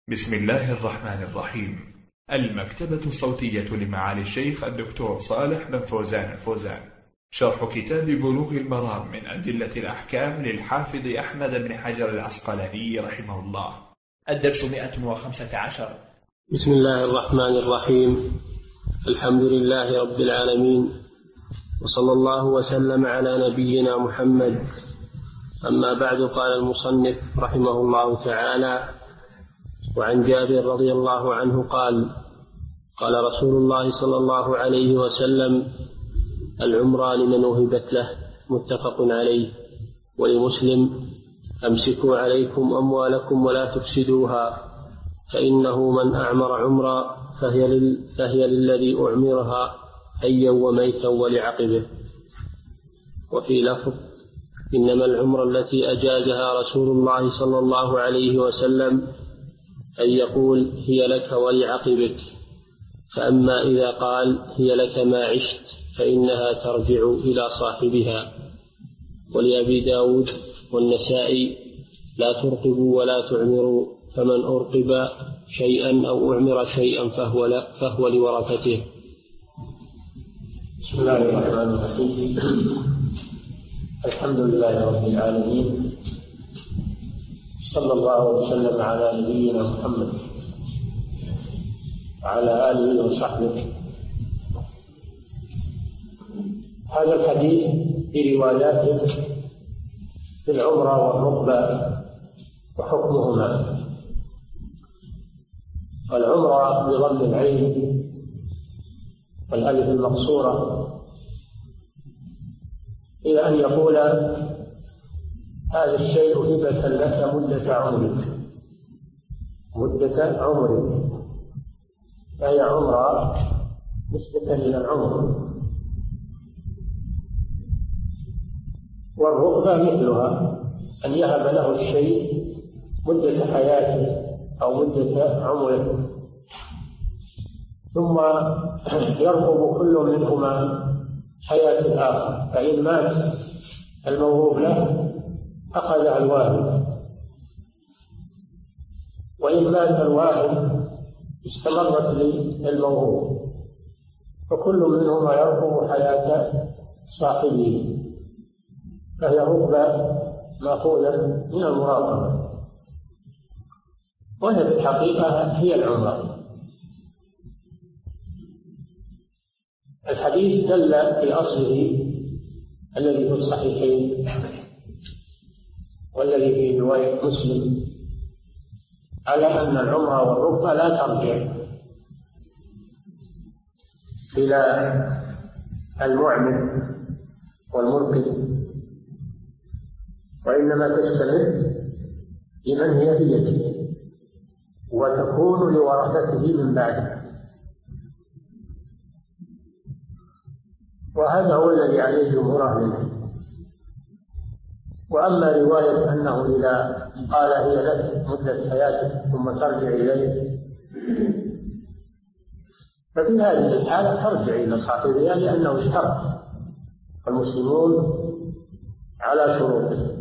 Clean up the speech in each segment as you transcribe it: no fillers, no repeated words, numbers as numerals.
بسم الله الرحمن الرحيم. المكتبة الصوتية لمعالي الشيخ الدكتور صالح بن فوزان الفوزان، شرح كتاب بلوغ المرام من أدلة الأحكام للحافظ أحمد بن حجر العسقلاني رحمه الله. الدرس 115. بسم الله الرحمن الرحيم. الحمد لله رب العالمين، وصلى الله وسلم على نبينا محمد. أما بعد، قال المصنف رحمه الله تعالى: وعن جابر رضي الله عنه قال: قال رسول الله صلى الله عليه وسلم: العمرة لمن وهبت له. متفق عليه. ولمسلم: أمسكوا عليكم أموالكم ولا تفسدوها، فإنه من أعمر عمرا فهي للذي أعمرها حيا وميتا ولعقبه. وفي لفظ: إنما العمرة التي أجازها رسول الله صلى الله عليه وسلم أن يقول هي لك ولعقبك، فأما إذا قال هي لك ما عشت فإنها ترجع إلى صاحبها. ولأبي داود والنسائي: لا ترقبوا ولا تعمروا، فمن أرقب شيئا أو أعمر شيئا فهو لورثته. بسم الله الرحمن الرحيم. الحمد لله رب العالمين، صلى الله وسلم على نبينا محمد وعلى آله وصحبه. هذا الحديث في رواياته في العمرة والركبة وحكمهما. العمرة بضم العين والألف المقصورة إلى أن يقول هذا الشيء هبة لك مدة عمرك، فهي عمرة نسبة إلى العمر. والركبة مثلها، أن يهب له الشيء مدة حياته أو مدة عمره، ثم يرقب كل منهما حياة الآخر، فإن مات الموهوب له أخذها الواهب، وإن مات الواهب استمرت للموهوب، فكل منهما يرقب حياة صاحبه، فهي ركبة مأخوذة من المراقبة، وهي في الحقيقة هي العمرة. الحديث دل في أصله الذي في الصحيحين والذي في رواية مسلم على أن العمرة والركبة لا ترجع إلى المعمر والمرقد، وإنما تستمر لمن هي في يده وتكون لورثته من بعده. وهذا هو الذي عليه جمهور أهل العلم. وأما رواية أنه إذا قال هي لك مدة حياتك ثم ترجع إليه، ففي هذه الحالة ترجع إلى صاحبها لأنه اشترط المسلمون على شروطه.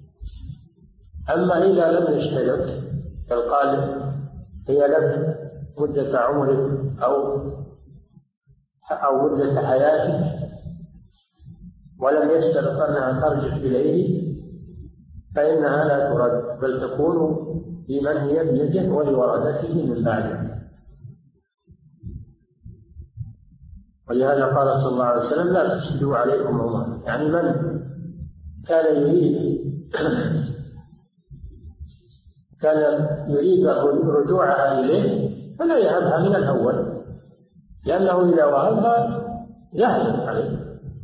أما إذا لم يشترط فالقال هي لك مدة عمرك أو مدة حياتك ولم يشترط أنها ترجع إليه، فإنها لا ترد، بل تكون لمن هي بيده ولورثته من بعده. ولهذا قال صلى الله عليه وسلم: لا تفسدوا عليكم عمر. يعني من كان يريد رجوعها إليه فلا يهبها من الأول، لأنه إذا وهبها يهلك عليه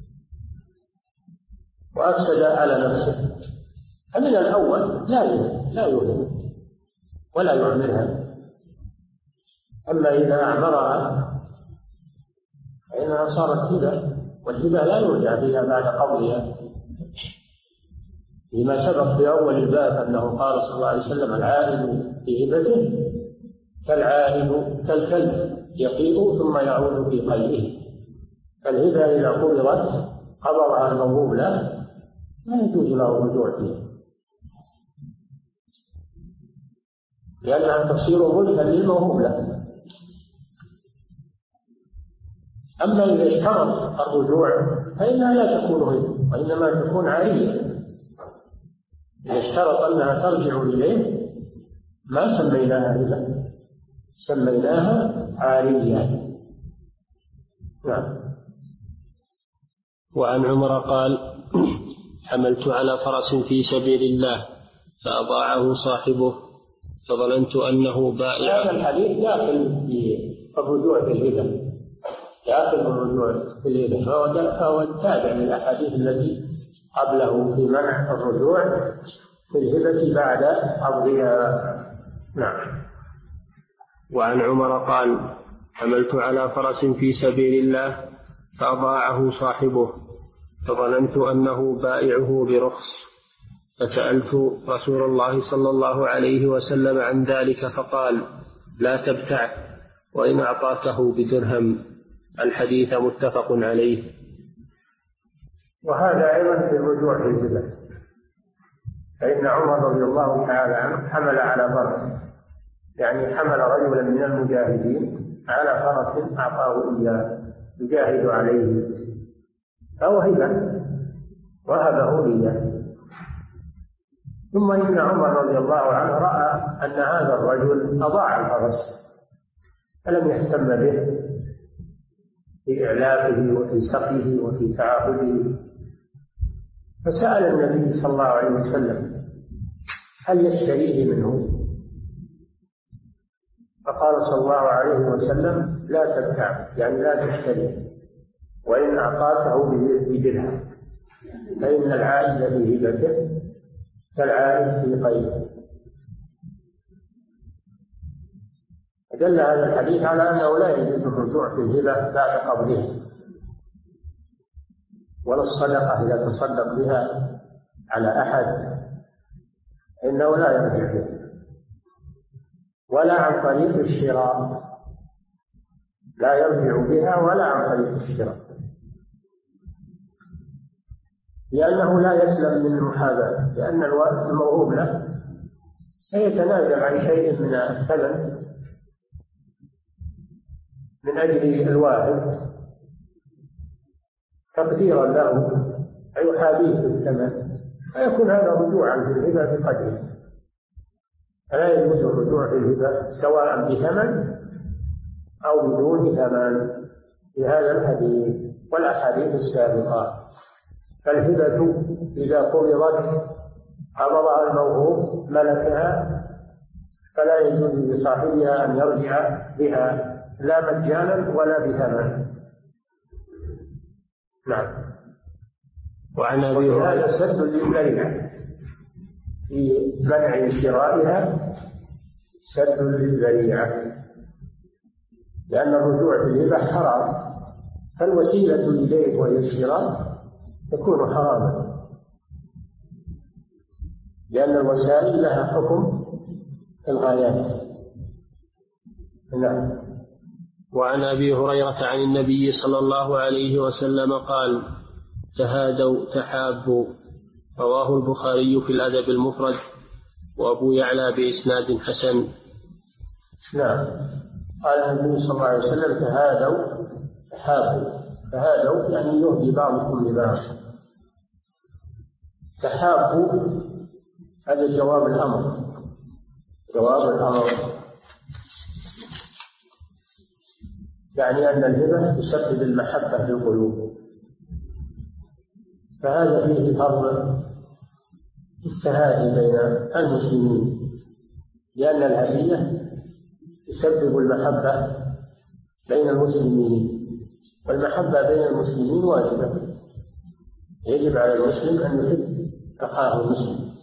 وأفسد على نفسه. فمن الأول لا يهلك ولا يعملها. أما إذا أعمرها فإنها صارت هبة، والهبة لا يرجع فيها بعد قبضها، لما سبق في أول الباب أنه قال صلى الله عليه وسلم: العائد في هبته كالعائد كالكلب يقيء ثم يعود في قلبه. فالهبة إذا قبضها الموهوب له لا يجوز له الرجوع فيها. لأنها تصير ملكا للموهوب له. أما إذا اشترط الرجوع فإنها لا تكون هبة وإنما تكون عارية. إذا اشترط أنها ترجع إليه ما سميناها هبة، سميناها عارية. نعم. وعن عمر قال: حملت على فرس في سبيل الله فأضاعه صاحبه فظننت أنه بائع. هذا الحديث داخل في الرجوع في الهبة، داخل الرجوع في الهبة، فهو تابع للأحاديث التي قبله في منع الرجوع في الهبة بعد عرضها. نعم. وعن عمر قال: حملت على فرس في سبيل الله فأضاعه صاحبه فظننت أنه بائعه برخص فسألت رسول الله صلى الله عليه وسلم عن ذلك فقال: لا تبتعه وإن أعطاكه بدرهم. الحديث متفق عليه. وهذا أيضا في الرجوع في الهبة، فإن عمر رضي الله تعالى عنه حمل على فرس، يعني حمل رجلا من المجاهدين على فرس أعطاه إياه يجاهد عليه، فهو هبة وهبه إياه. ثم إن عمر رضي الله عنه رأى أن هذا الرجل أضاع الفرس فلم يهتم به في إعلافه وفي سقيه وفي تعاهده، فسأل النبي صلى الله عليه وسلم: هل يشتريه منه؟ فقال صلى الله عليه وسلم: لا تبتع، يعني لا تشتري، وإن أعطاته بدرهم، فإن العائد في هبته كالعائد في قيده. دل هذا الحديث على أنه لا يجوز الرجوع في الهبة بعد قبضها، ولا الصدقة إذا تصدق بها على أحد إنه لا يرجع بها، ولا عن طريق الشراء، لا يرجع بها ولا عن طريق الشراء، لأنه لا يسلم من المحاباة، لأن الموهوب له سيتنازل عن شيء من الثمن من أجل الواهب تقديرا له فيحابيه بالثمن، فيكون هذا رجوعا في الهبة بقدره. فلا يجوز الرجوع في الهبة سواء بثمن أو بدون ثمن في هذا الحديث والأحاديث السابقة. فالهبة إذا قبضت قبضها الموهوب ملكها فلا يجوز لصاحبها أن يرجع بها لا مجانا ولا بثمن. نعم. وعن أبي هريرة: هذا سد للذريعة في منع شرائها، سد للذريعة، لأن الرجوع في الهبة حرام، فالوسيلة إليه وهي الشراء تكون حراما، لأن الوسائل لها حكم الغايات. نعم. وعن أبي هريرة عن النبي صلى الله عليه وسلم قال: تهادوا تحابوا. رواه البخاري في الأدب المفرد وأبو يعلى بإسناد حسن. نعم. قال النبي صلى الله عليه وسلم: تهادوا تحابوا. تهادوا يعني يهدي بعضكم لبعض. تحابوا هذا جواب الأمر، جواب الأمر، يعني أن الهبة تسبب المحبة في القلوب، فهذا فيه فرض التهادي بين المسلمين، لأن الهدية تسبب المحبة بين المسلمين، والمحبة بين المسلمين واجبة، يجب على المسلم أن يحب أخاه المسلم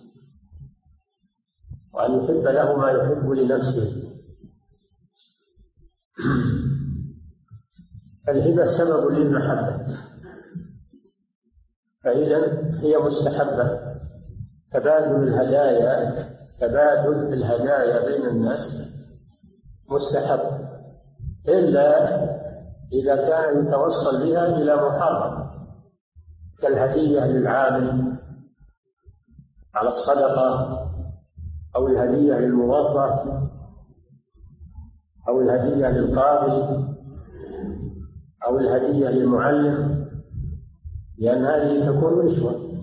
وأن يحب له ما يحب لنفسه. الهبة سبب للمحبة، فإذا هي مستحبة. تبادل الهدايا بين الناس مستحب، إلا إذا كان يتوصل بها إلى محرم، كالهدية للعامل على الصدقة أو الهدية للموظف أو الهدية للقاضي أو الهدية للمعلم، لأن هذه تكون رشوة،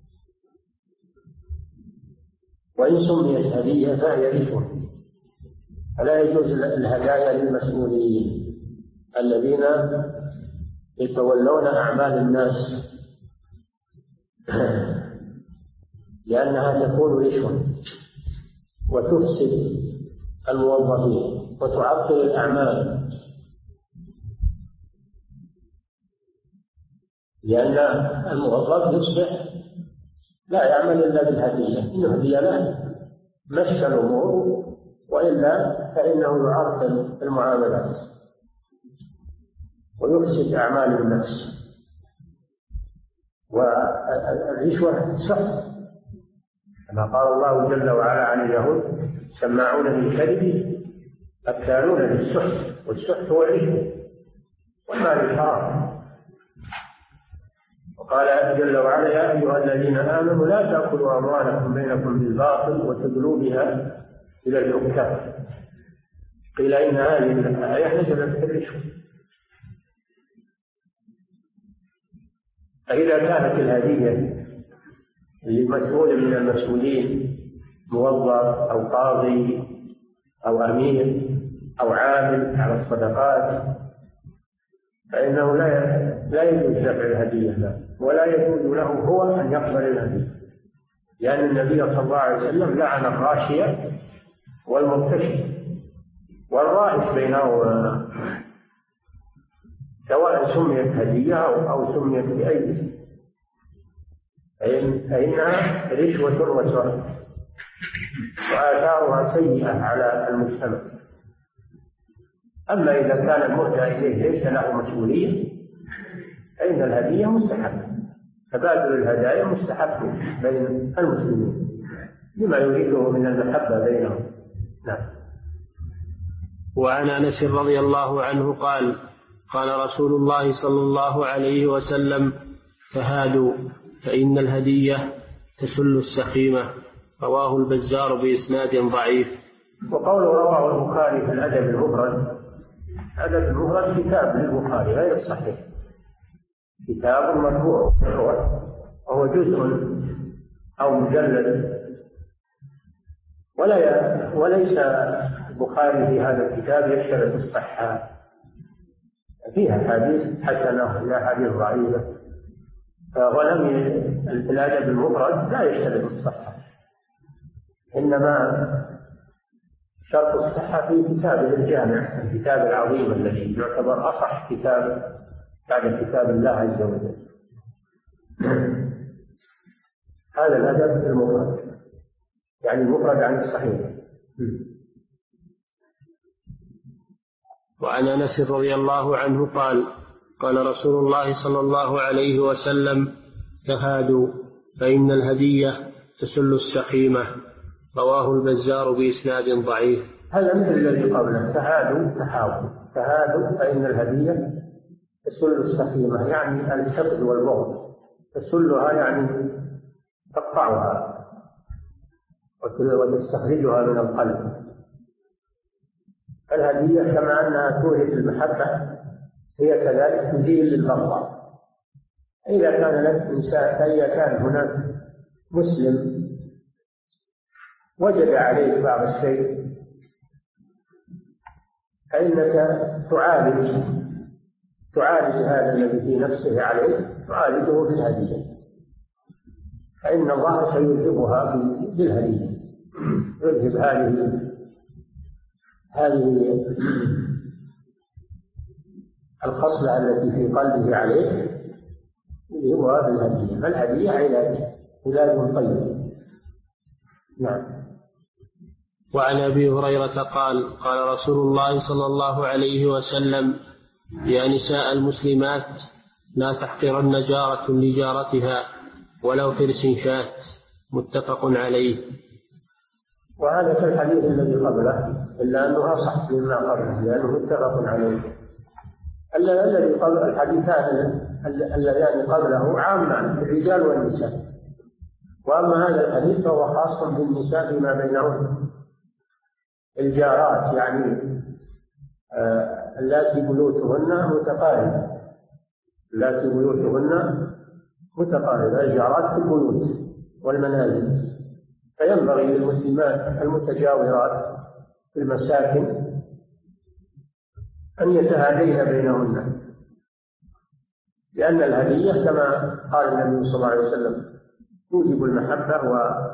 وإن سميت هدية فهي رشوة. فلا يجوز الهدايا للمسؤولين الذين يتولون أعمال الناس، لأنها تكون رشوة وتفسد الموظفين وتعطل الأعمال، لأن الموظف يصبح لا يعمل إلا بالهدية، إن هدي له مشى الأمور، وإلا فإنه يعطل المعاملات ويفسد أعمال النفس. والرشوة سحت، كما قال الله جل وعلا عن اليهود: سماعون للكذب أكالون للسحت، والسحت هو الرشوة والمال الحرام. وقال جل وعلا: يا أيها الذين آمنوا لا تأكلوا أموالكم بينكم بالباطل وتدلوا بها إلى الحكام. قيل إن هذه الآية نزلت في الرشوة. فإذا كانت الهدية لمسؤول من المسؤولين، موظف أو قاضي أو أمير أو عامل على الصدقات، فإنه لا يجوز دفع الهدية له، ولا يجوز له هو أن يقبل الهدية، لأن النبي صلى الله عليه وسلم لعن الراشية والمرتشي والرائش بينهما، سواء سميت هدية أو سميت بأي اسم، فإنها رشوة وسحت وآثارها سيئة على المجتمع. أما إذا كان المهدى إليه ليس له مسؤولية فإن الهدية مستحبة، تبادل الهدايا مستحب بين المسلمين لما يريده من المحبة بينهم. نعم. وعن أنس رضي الله عنه قال: قال رسول الله صلى الله عليه وسلم: تهادوا فإن الهدية تسل السخيمة. رواه البزار بإسناد ضعيف. وقوله رواه البخاري في الأدب المفرد، الأدب المفرد كتاب للبخاري غير الصحيح، كتاب مرفوع وهو جزء أو مجلد، وليس البخاري في هذا الكتاب يشترط الصحة، فيها حديث حسنة ولا حديث ضعيفة، ولم الأدب المفرد لا يشترط الصحة، إنما شرط الصحة في كتاب الجامع، الكتاب العظيم الذي يعتبر أصح كتاب بعد كتاب الله عز وجل. هذا الأدب المفرد، يعني المفرد عن الصحيح. وعن أنس رضي الله عنه قال: قال رسول الله صلى الله عليه وسلم: تهادوا فإن الهدية تسل السخيمة. رواه البزار بإسناد ضعيف. هذا مثل الذي قبله: تهادوا فإن الهدية تسل السخيمة، يعني الحقد والبغض، تسلها يعني تقطعها وتستخرجها من القلب. الهدية كما أنها تورث المحبة هي كذلك تزيل للبغضاء. إذا كان هناك مسلم وجد عليه بعض الشيء فإنك تعالج هذا الذي في نفسه عليه، تعالجه بالهدية، فإن الله سيذهبها بالهدية، يذهب هذه الخصلة التي في قلبه عليه، يذهبها بالهدية. فالهدية علاج طيب. نعم. وعن أبي هريرة قال: قال رسول الله صلى الله عليه وسلم: يا نساء المسلمات لا تحقرن جارة لجارتها ولو فرس شاة. متفق عليه. وهذا كالحديث الذي قبله، إلا أنه أصح مما قبله لأنه متفق عليه. الذي قبل الحديثان اللذان قبله عامان الرجال والنساء، وأما هذا الحديث فهو خاص بالنساء فيما بينهن. الجارات يعني اللاتي بيوتهن متقاربة الجارات في البيوت والمنازل، فينبغي للمسلمات المتجاورات في المساكن أن يتهادين بينهن، لأن الهدية كما قال النبي صلى الله عليه وسلم توجب المحبة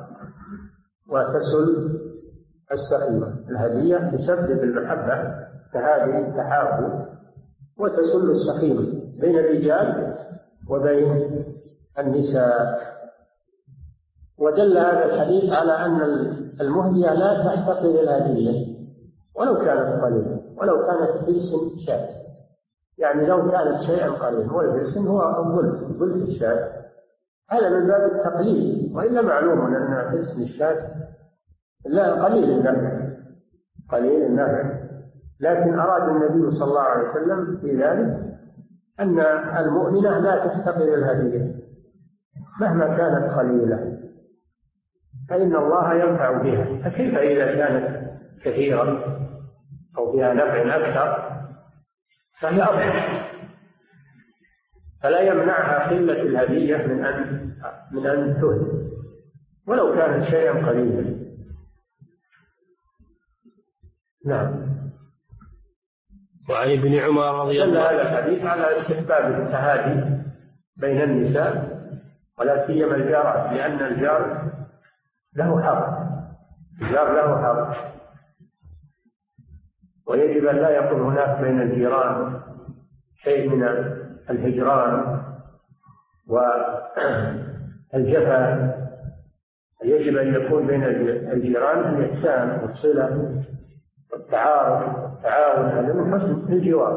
وتسل السخيمة. الهدية تسبب المحبة تهادي تحاب وتسل السخيمة بين الرجال وبين النساء. ودل هذا الحديث على أن المهدية لا تحتقر الهدية ولو كانت قليلة، ولو كانت بلسن شاة، يعني لو كانت شيئا قليلا، والبلسن هو الظلف الشاة، هذا من باب التقليل، وإلا معلوم أن بلسن الشاة لا قليل النفع، لكن أراد النبي صلى الله عليه وسلم في ذلك أن المؤمنة لا تحتقر الهدية مهما كانت قليلة، فإن الله ينفع بها، فكيف إذا كانت كثيرة أو فيها نفع أكثر فهي أفضل. فلا يمنعها قلة الهدية من أن تهدى ولو كانت شيئا قليلا. نعم. وعن ابن عمر رضي الله عنه هذا الحديث على استحباب التهادي بين النساء ولا سيما الجارات، لأن الجار له حق، ويجب أن لا يكون هناك بين الجيران شيء من الهجران والجفا. يجب أن يكون بين الجيران الإحسان والصلة والتعارف والتعاون، هذا من حسن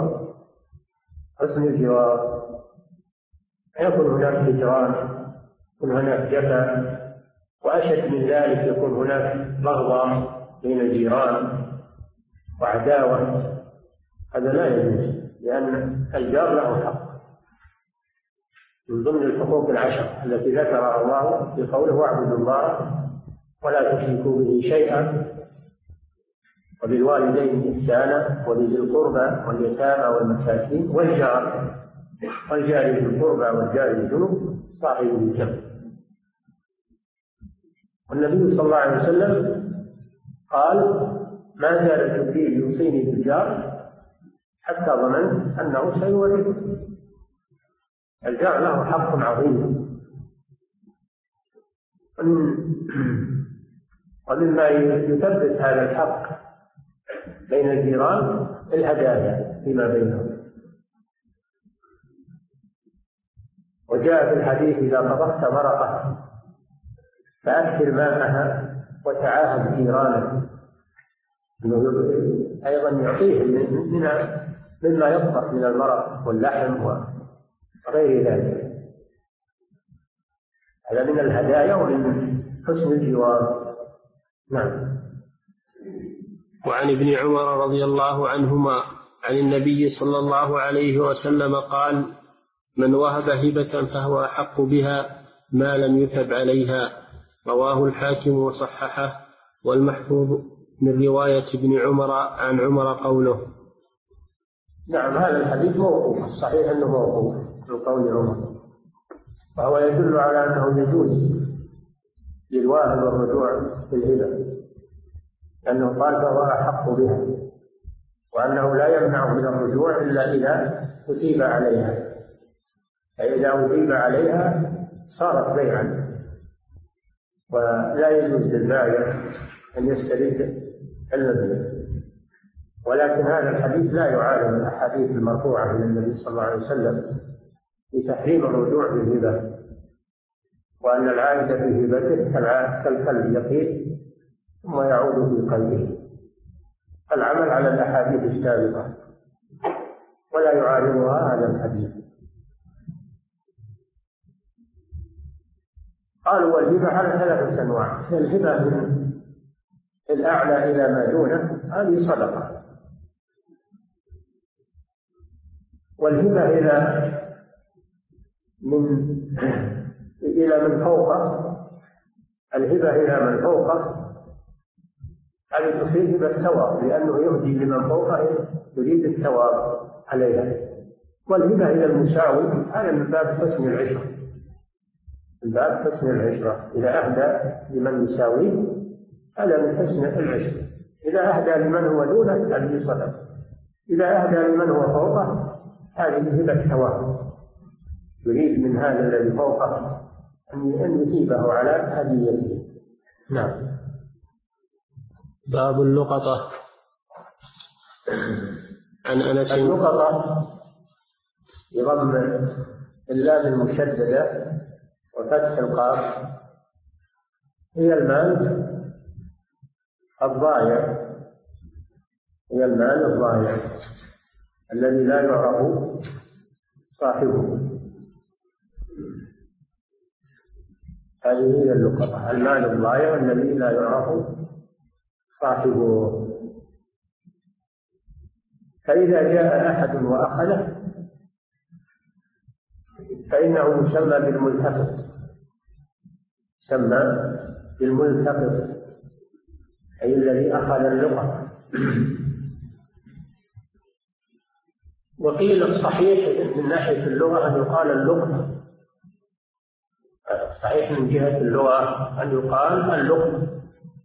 الجوار. يكون هناك هجران، يكون هناك جفا، وأشد من ذلك يكون هناك بغضاء بين الجيران وعداوة، هذا لا يجوز، لأن الجار له حق من ضمن الحقوق العشر التي ذكرها الله في قوله واعبدوا الله ولا تشركوا به شيئا وبالوالدين إحسانا وبذي القربى واليتامى والمساكين والجار ذي القربى والجار الجنب صاحب الجنب. والنبي صلى الله عليه وسلم قال ما زال جبريل يوصيني بالجار حتى ظننت أنه سيورثه. الجار له حق عظيم، ومما يثبت هذا الحق بين الجيران الهدايا فيما بينهم. وجاء في الحديث إذا طبخت مرقة فأكثر ماءها وتعاهد جيرانك، أيضا يعطيه مما يطبخ من المرق واللحم وغير ذلك، هذا من الهدايا ومن حسن الجوار. نعم. وعن ابن عمر رضي الله عنهما عن النبي صلى الله عليه وسلم قال من وهب هبة فهو أحق بها ما لم يثب عليها، رواه الحاكم وصححه، والمحفوظ من رواية ابن عمر عن عمر قوله. نعم، هذا الحديث موقوف، صحيح أنه موقوف من قول عمر، وهو يدل على أنه يجوز للواهب الرجوع في الهبة، لأنه قال فهو أحق بها، وأنه لا يمنع من الرجوع إلا إذا أثيب عليها، فإذا أثيب عليها صارت بيعا، ولا يجوز للبائع أن يسترد المبيع. ولكن هذا الحديث لا يعارض الأحاديث المرفوعة إلى النبي صلى الله عليه وسلم في تحريم الرجوع في الهبة، وأن العائد في هبته كالكلب يقيل ثم يعود في قلبه. العمل على الأحاديث السابقة ولا يعارضها هذا الحديث. قالوا والهبة على 3 أنواع: الهبة من الأعلى إلى ما دونه، هذه صدقة، والهبة إلى من فوقه، الهبة إلى من فوقه هذه تصيب بالثواب، لأنه يهدي لمن فوقه يريد الثواب عليها. والهبة إلى المساوي هذا من باب حسن العشرة، من باب حسن العشرة. إذا أهدى لمن يساويه هذا من حسن العشرة. إذا أهدى لمن هو دونه هذه صدقة. إذا أهدى لمن هو فوقه هذه هبة ثواب، يريد من هذا الذي فوقه أن يثيبه على هديته. نعم. باب اللقطة. عن أنس. اللقطة بضم اللام المشددة وفتح القاف هي المال الضائع، هي المال الضائع الذي لا يعرف صاحبه. هذه هي اللقطة، المال الضائع الذي لا يعرف صاحبه. فإذا جاء أحد وأخذه فإنه يسمى بالملتقط، يسمى بالملتقط أي الذي أخذ اللقطة. وقيل الصحيح من ناحية اللغة أن يقال اللقطة، صحيح من جهة اللغة أن يقال اللقطة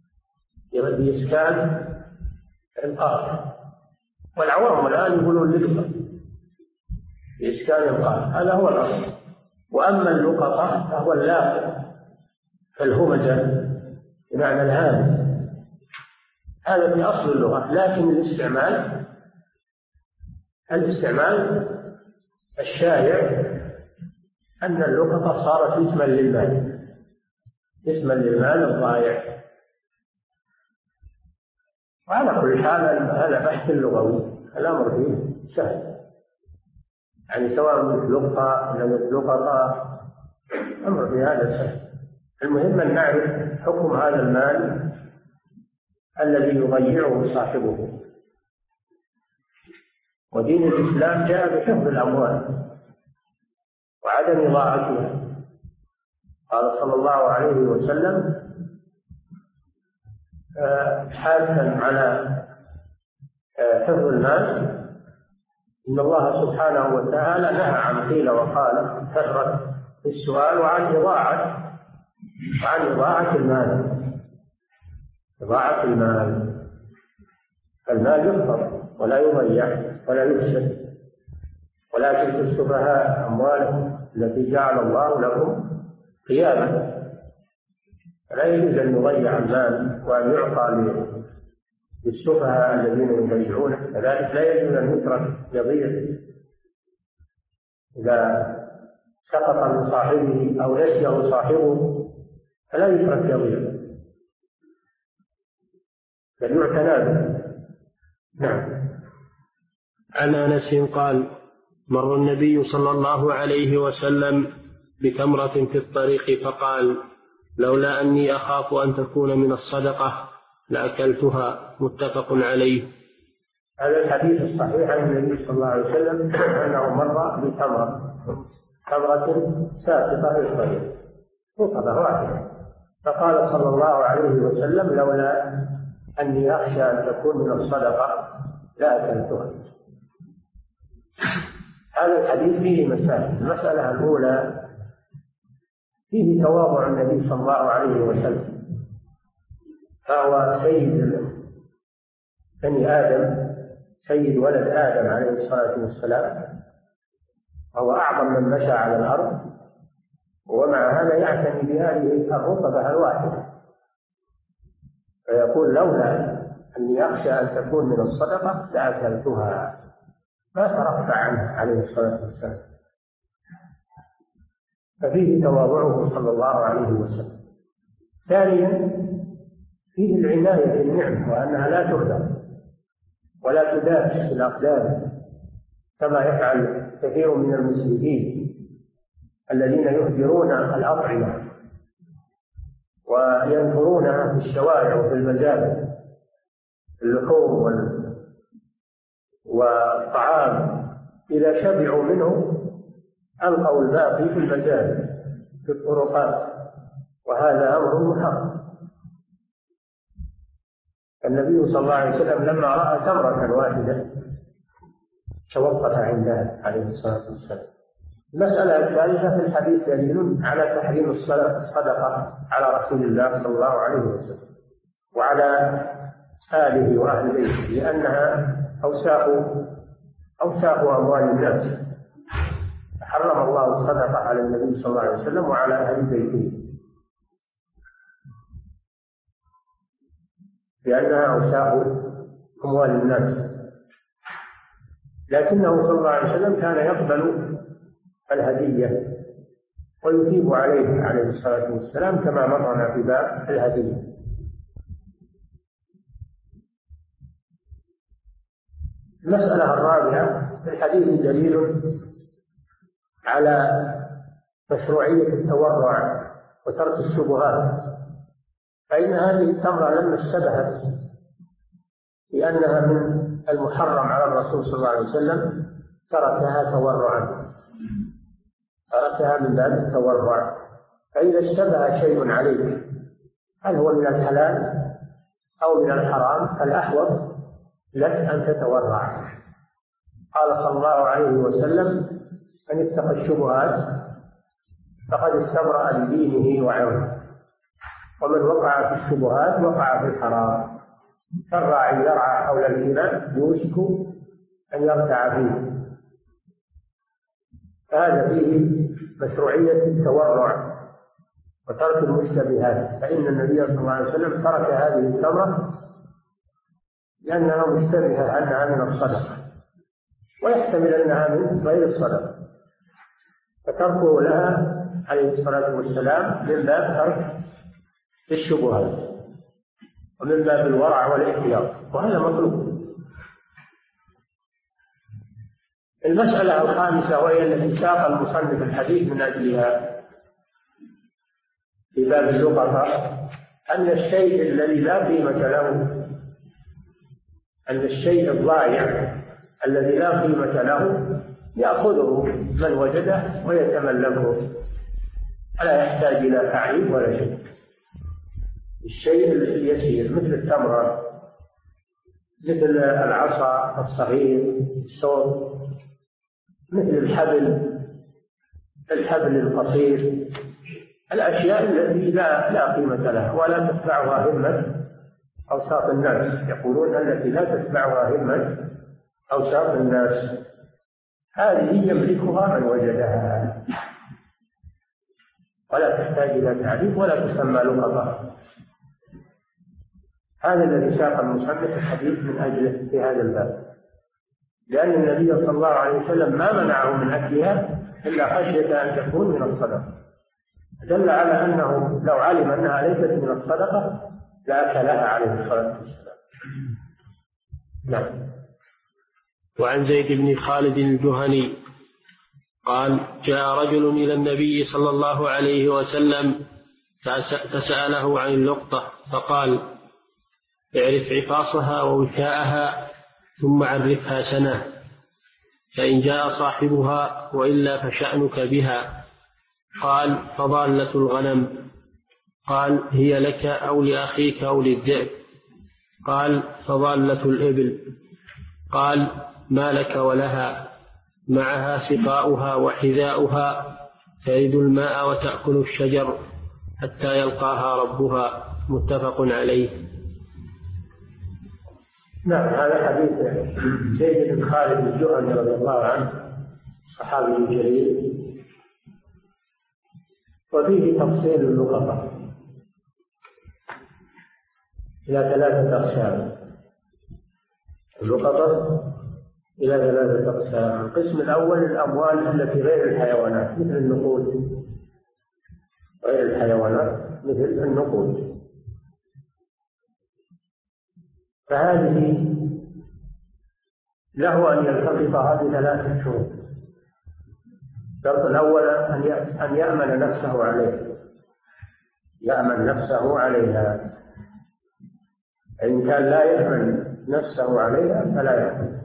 بإسكان القاف، والعوام الآن يقولون اللقطة بإسكان القاف، هذا هو الأصل. وأما اللقطة فهو اللاقط كالهمزة بمعنى الهامز، هذا في أصل اللغة. لكن الاستعمال الشائع أن اللقطة صارت اسما للمال، اسما للمال الضائع. وعلى كل حال هذا بحث لغوي، الأمر فيه سهل، يعني سواء مثل لقطة ولا مثل لقطة الأمر في هذا سهل. المهم أن نعرف حكم هذا المال الذي يضيعه صاحبه. ودين الإسلام جاء بحفظ الأموال وعدم إضاعتها. قال صلى الله عليه وسلم حاثا على حفظ المال: إن الله سبحانه وتعالى نهى عن قيل وقال كثرة السؤال وعن إضاعة المال. إضاعة المال، فالمال يحفظ ولا يضيع ولا يفسد. ولا تؤتوا السفهاء أموالهم التي جعل الله لكم قياما. فلا يجوز أن يضيع المال وأن يعطى للسفهاء الذين يضيعونه، كذلك لا يجوز أن يترك يضيع. إذا سقط من صاحبه أو نسيه صاحبه فلا يترك يضيع، بل يعتنى به. نعم. عن أنس قال: مر النبي صلى الله عليه وسلم بتمرة في الطريق فقال: لولا أني أخاف أن تكون من الصدقة لأكلتها. متفق عليه. هذا الحديث الصحيح عن النبي صلى الله عليه وسلم أنه مر بتمرة ساقطة في الطريق، رطبة واحدة، فقال صلى الله عليه وسلم: لولا أني أخشى أن تكون من الصدقة لأكلتها. هذا الحديث فيه مسائل. المسألة الأولى فيه تواضع النبي صلى الله عليه وسلم، فهو سيد بني آدم، سيد ولد آدم عليه الصلاة والسلام، وهو أعظم من مشى على الأرض، ومع هذا يعتني بهذه الرطبة الواحدة، فيقول: لولا أني أخشى أن تكون من الصدقة لأكلتها، ما ترفع عنها عليه الصلاة والسلام. ففيه تواضعه صلى الله عليه وسلم. ثانيا فيه العناية بالنعمة، وأنها لا تهدر ولا تداس في الأقدام كما يفعل كثير من المسلمين الذين يهدرون الأطعمة وينثرونها في الشوارع وفي المزابل، اللحوم والطعام إذا شبعوا منه ألقوا الباقي في المزابل في الطرقات، وهذا أمر محرم. النبي صلى الله عليه وسلم لما رأى تمرة واحدة توقف عندها عليه الصلاة والسلام. المسألة الثالثة في الحديث دليل على تحريم الصدقة على رسول الله صلى الله عليه وسلم وعلى آله وأهل بيته، لأنها أوساخ أموال الناس، حرم الله الصدقة على النبي صلى الله عليه وسلم وعلى أهل بيته لأنها أوساخ أموال الناس. لكنه صلى الله عليه وسلم كان يقبل الهدية ويثيب عليه الصلاة والسلام كما مرنا في باب الهدية. المسألة الرابعة في الحديث دليل على مشروعية التورع وترك الشبهات، فإن هذه التمرة لما اشتبهت لأنها من المحرم على الرسول صلى الله عليه وسلم تركها تورعا، تركها من باب التورع. فإذا اشتبه شيء عليك هل هو من الحلال أو من الحرام فالأحوط لك أن تتورع. قال صلى الله عليه وسلم: من اتقى الشبهات فقد استبرأ لدينه وعرضه، ومن وقع في الشبهات وقع في الحرام. فالراعي يرعى حول الحمى يوشك أن يرتع فيه. هذا فيه مشروعية التورع وترك المشتبهات، فإن النبي صلى الله عليه وسلم ترك هذه التمرة لأنها مشتبهة أنها من الصدقة، ويحتمل أنها من غير الصدقة، فتركه لها عليه الصلاة والسلام من باب ترك الشبهات ومن باب الورع والاحتياط، وهذا مطلوب. المسألة الخامسة وهي التي ساق المصنف الحديث من أجلها في باب اللقطة، أن الشيء الذي لا قيمة له، أن الشيء الضائع الذي لا قيمة له يأخذه من وجده ويتملكه، فلا يحتاج إلى تعريف ولا شيء. الشيء اليسير مثل التمرة، مثل العصا الصغير، الثوب، مثل الحبل القصير، الأشياء التي لا قيمة لها ولا تتبعها همة أوساط الناس، يقولون التي لا تتبعها همة أوساط الناس، هذه يملكها من وجدها ولا تحتاج إلى تعريف ولا تسمى لقطة. هذا الذي ساق المصنف الحديث من أجله في هذا الباب، لأن النبي صلى الله عليه وسلم ما منعه من أكلها إلا خشية أن تكون من الصدقة، دل على أنه لو علم أنها ليست من الصدقة لأكلها عليه الصلاة والسلام. نعم. وعن زيد بن خالد الجهني قال: جاء رجل إلى النبي صلى الله عليه وسلم فسأله عن اللقطة، فقال: اعرف عفاصها ووكاءها ثم عرفها سنة، فإن جاء صاحبها وإلا فشأنك بها. قال: فضالة الغنم. قال: هي لك أو لأخيك أو للذئب. قال: فضالة الإبل. قال: ما لك ولها؟ معها سقاؤها وحذاؤها، ترد الماء وتأكل الشجر حتى يلقاها ربها. متفق عليه. نعم. هذا حديث زيد بن خالد الجهني رضي الله عنه، صحابي جليل، وفيه تفصيل اللقطة إلى 3 أقسام. اللقطة إلى 3 أقسام. القسم الأول الأموال التي غير الحيوانات مثل النقود، غير الحيوانات مثل النقود، فهذه له أن يلتقطها ب3 شروط. الشرط الأول أن يأمن نفسه عليه، يأمن نفسه عليها، إن كان لا يأمن نفسه عليها فلا يأمن.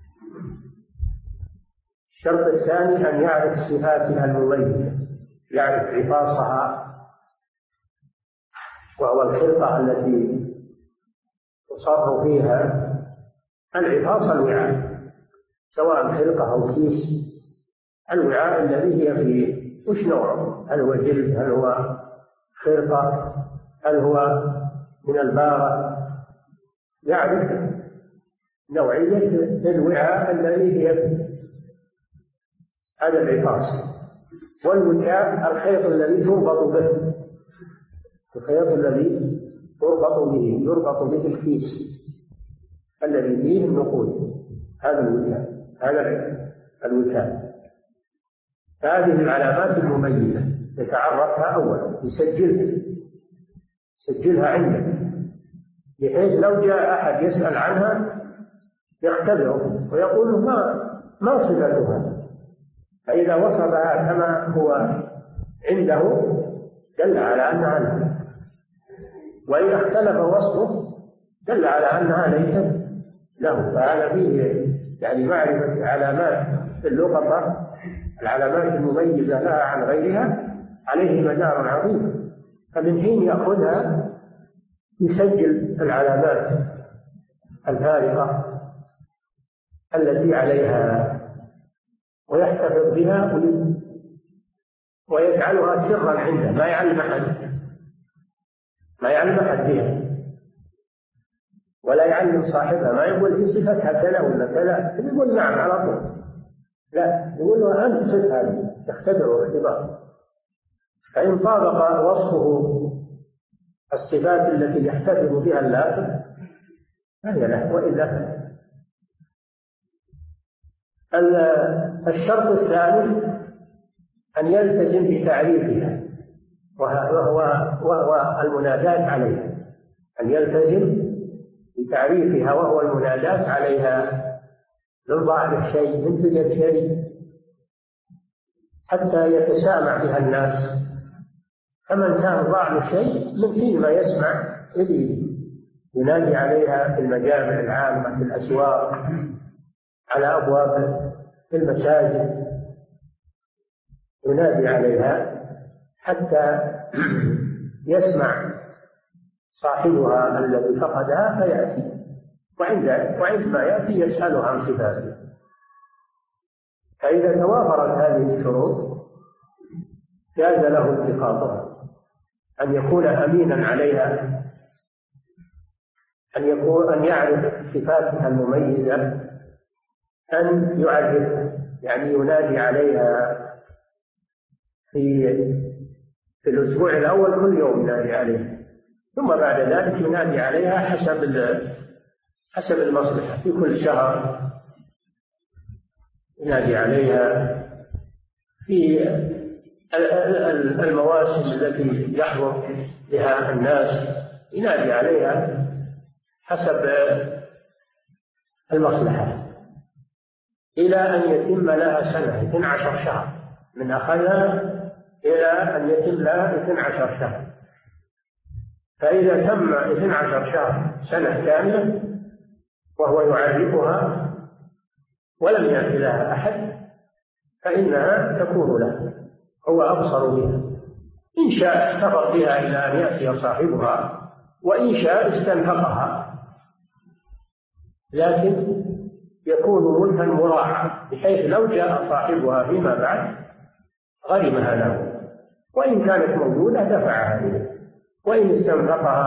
الشرط الثاني أن يعرف صفاتها المميزة، يعرف عفاصها وهو الخرقة التي يصر فيها. العفاص الوعاء سواء حلقة أو كيس، الوعاء الذي هي فيه وش نوعه؟ هل هو جلد؟ هل هو خرقة؟ هل هو من البارة؟ يعرف نوعية الوعاء الذي هي فيه، هذا العفاص. والوكاء الخيط الذي تربط به، الخيط الذي يربط به الكيس الذي فيه النقود، هذا الوكاء، هذا الوكاء. هذه العلامات المميزة يتعرفها أولا، يسجلها عنده، بحيث لو جاء أحد يسأل عنها يختبره ويقول ما صفتها، فإذا وصفها كما هو عنده دل على أنها له، وإذا اختلف وصفه دل على أنها ليست له. فهذا فيه يعني معرفة علامات اللقطة، العلامات المميزة لها عن غيرها عليه مدار عظيم. فمن حين يأخذها يسجل العلامات الفارقة التي عليها ويحتفظ بها ويجعلها سرا عنده، ما يعلم أحد بها، ولا يعلم صاحبها. ما يقول في صفتها كذا ولا كذا، يقول نعم على طول، لا، يقول له أنت صف هذه، تختبره اختبار، فإن طابق وصفه الصفات التي يحتفظ بها اللافظ فهي له، وإلا الشرط الثالث أن يلتزم بتعريفها، وهو المنادات عليها، أن يلتزم بتعريفها وهو المنادات عليها، يرضى بالشيء ينتج الشيء حتى يتسامع بها الناس. فمن كان ضاع الشيء من حين ما يسمع ينادي عليها في المجامع العامة، في الأسواق، على أبواب المساجد، ينادي عليها حتى يسمع صاحبها الذي فقدها فيأتي، وعندما يأتي يسأله عن صفاته. فإذا توافرت هذه الشروط جاز له التقاطها، أن يكون أمينا عليها، أن يعرف صفاتها المميزة، أن يعرفها يعني ينادي عليها في الأسبوع الأول كل يوم ينادي عليها، ثم بعد ذلك ينادي عليها حسب المصلحة، في كل شهر ينادي عليها، في المواسم التي يحضر بها الناس ينادي عليها حسب المصلحة، إلى أن يتم لها سنة 12 شهر، من أخذها إلى أن يتم لها 12 شهر. فإذا تم 12 شهر سنة كاملة وهو يعرفها ولم يأتي لها أحد فإنها تكون له، هو أبصر بها. إن شاء احتفظ بها إلى أن يأتي صاحبها، وإن شاء استنفقها، لكن يكون ملكا مراعا بحيث لو جاء صاحبها فيما بعد غرمها له، وإن كانت موجودة دفعها إليه، وإن استنفقها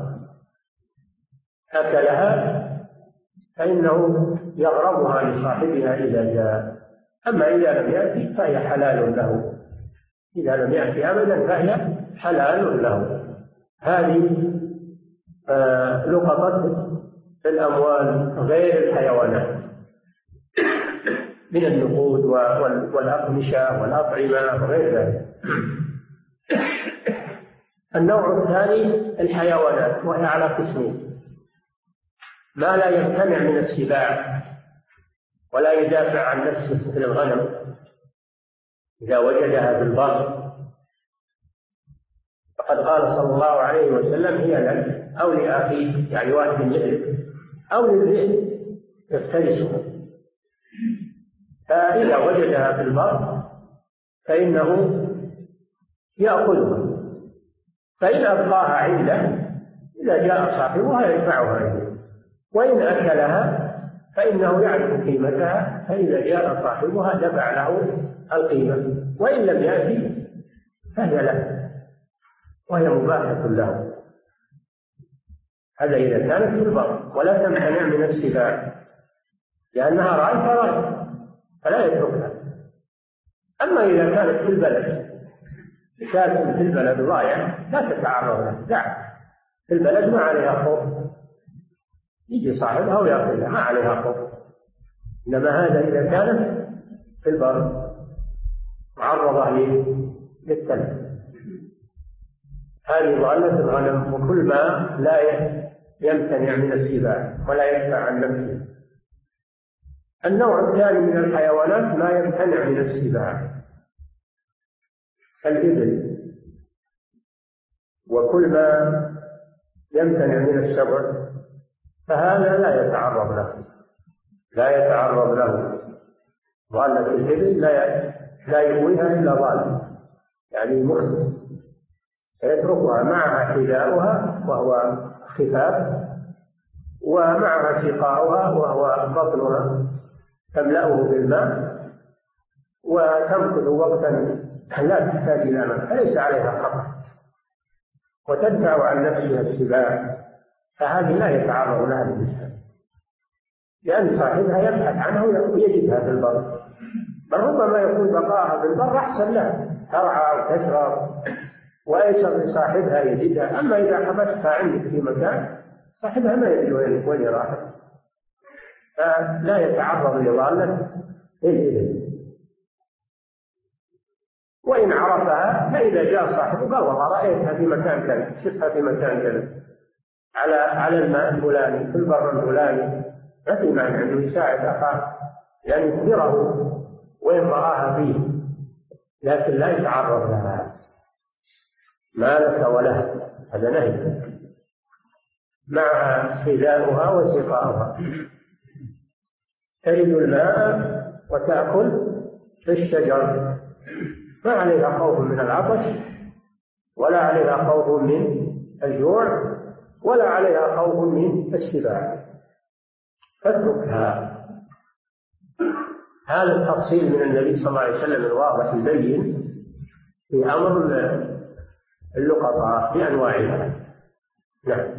وأكلها فإنه يغرمها لصاحبها إذا جاء. أما إذا لم يأتي فهي حلال له، إذا لم يأتي أبدا فهي حلال له. هذه لقطة الأموال غير الحيوانات من النقود والأقمشة والأطعمة وغير ذلك. النوع الثاني الحيوانات، وهي على قسمين: ما لا يمتنع من السباع ولا يدافع عن نفسه مثل الغنم إذا وجدها في البر، فقد قال صلى الله عليه وسلم: هي لك أو لأخيك، يعني واحد مثلك، أو للذئب يفترسها. فإذا وجدها في البر فإنه يأخذها، فإن أبقاها عنده إذا جاء صاحبها يدفعها إليه. وإن أكلها فإنه يعرف قيمتها، فإذا جاء صاحبها دفع له القيمة، وإن لم يأتي فهي له وهي مباحة له. هذا إذا كانت في البر، ولا تمتنع من السباع لأنها راي فراي فلا يتركها. أما إذا كانت في البلد، كانت في البلد راية لا تتعرض له، دعها في البلد ما عليها خوف، يجي صاحبها ويأخذها ما عليها خوف. إنما هذا إذا كانت في البر معرضة للتلف. هذه ضالة الغنم، وكل ما لا يمتنع من السباع ولا يدفع عن نفسه. النوع الثاني من الحيوانات ما يمتنع من السباع كالإبل، وكل ما يمتنع من السبع فهذا لا يتعرض له. ضالة الإبل لا يؤويها إلا ضال، يعني مخطئ، يتركها معها حذاؤها وهو خفاف، ومعها سقاؤها وهو بطنها تملأه بالماء، وتمكث وقتا لا تحتاج إلى ماء، فليس عليها خطر، وتدفع عن نفسها السباع، فهذه لا يتعرض لها الإنسان، لأن صاحبها يبحث عنها ويجدها في البر، بل ربما يكون بقاها في البر أحسن لها، ترعى وتشرب وأيسر لصاحبها يجدها. أما إذا حبستها عندك في مكان صاحبها ما يدري وين راحت، فلا يتعرض لضالة الإبل. وإن عرفها فإذا جاء صاحبه قال والله رأيتها في مكان كذا، شفتها في مكان كذا على الماء الفلاني في البر الفلاني، ما في مانع أنه يساعد أخاه يعني يخبره وين رآها فيه، لكن لا يتعرض لها، ما لك ولها، هذا نهي. معها حذاؤها وسقاؤها، ترد الماء وتأكل في الشجر، ما عليها خوف من العطش، ولا عليها خوف من الجوع، ولا عليها خوف من السباع، فاتركها. هذا التفصيل من النبي صلى الله عليه وسلم الواضح يبين في أمر اللقطاء بأنواعها. نعم.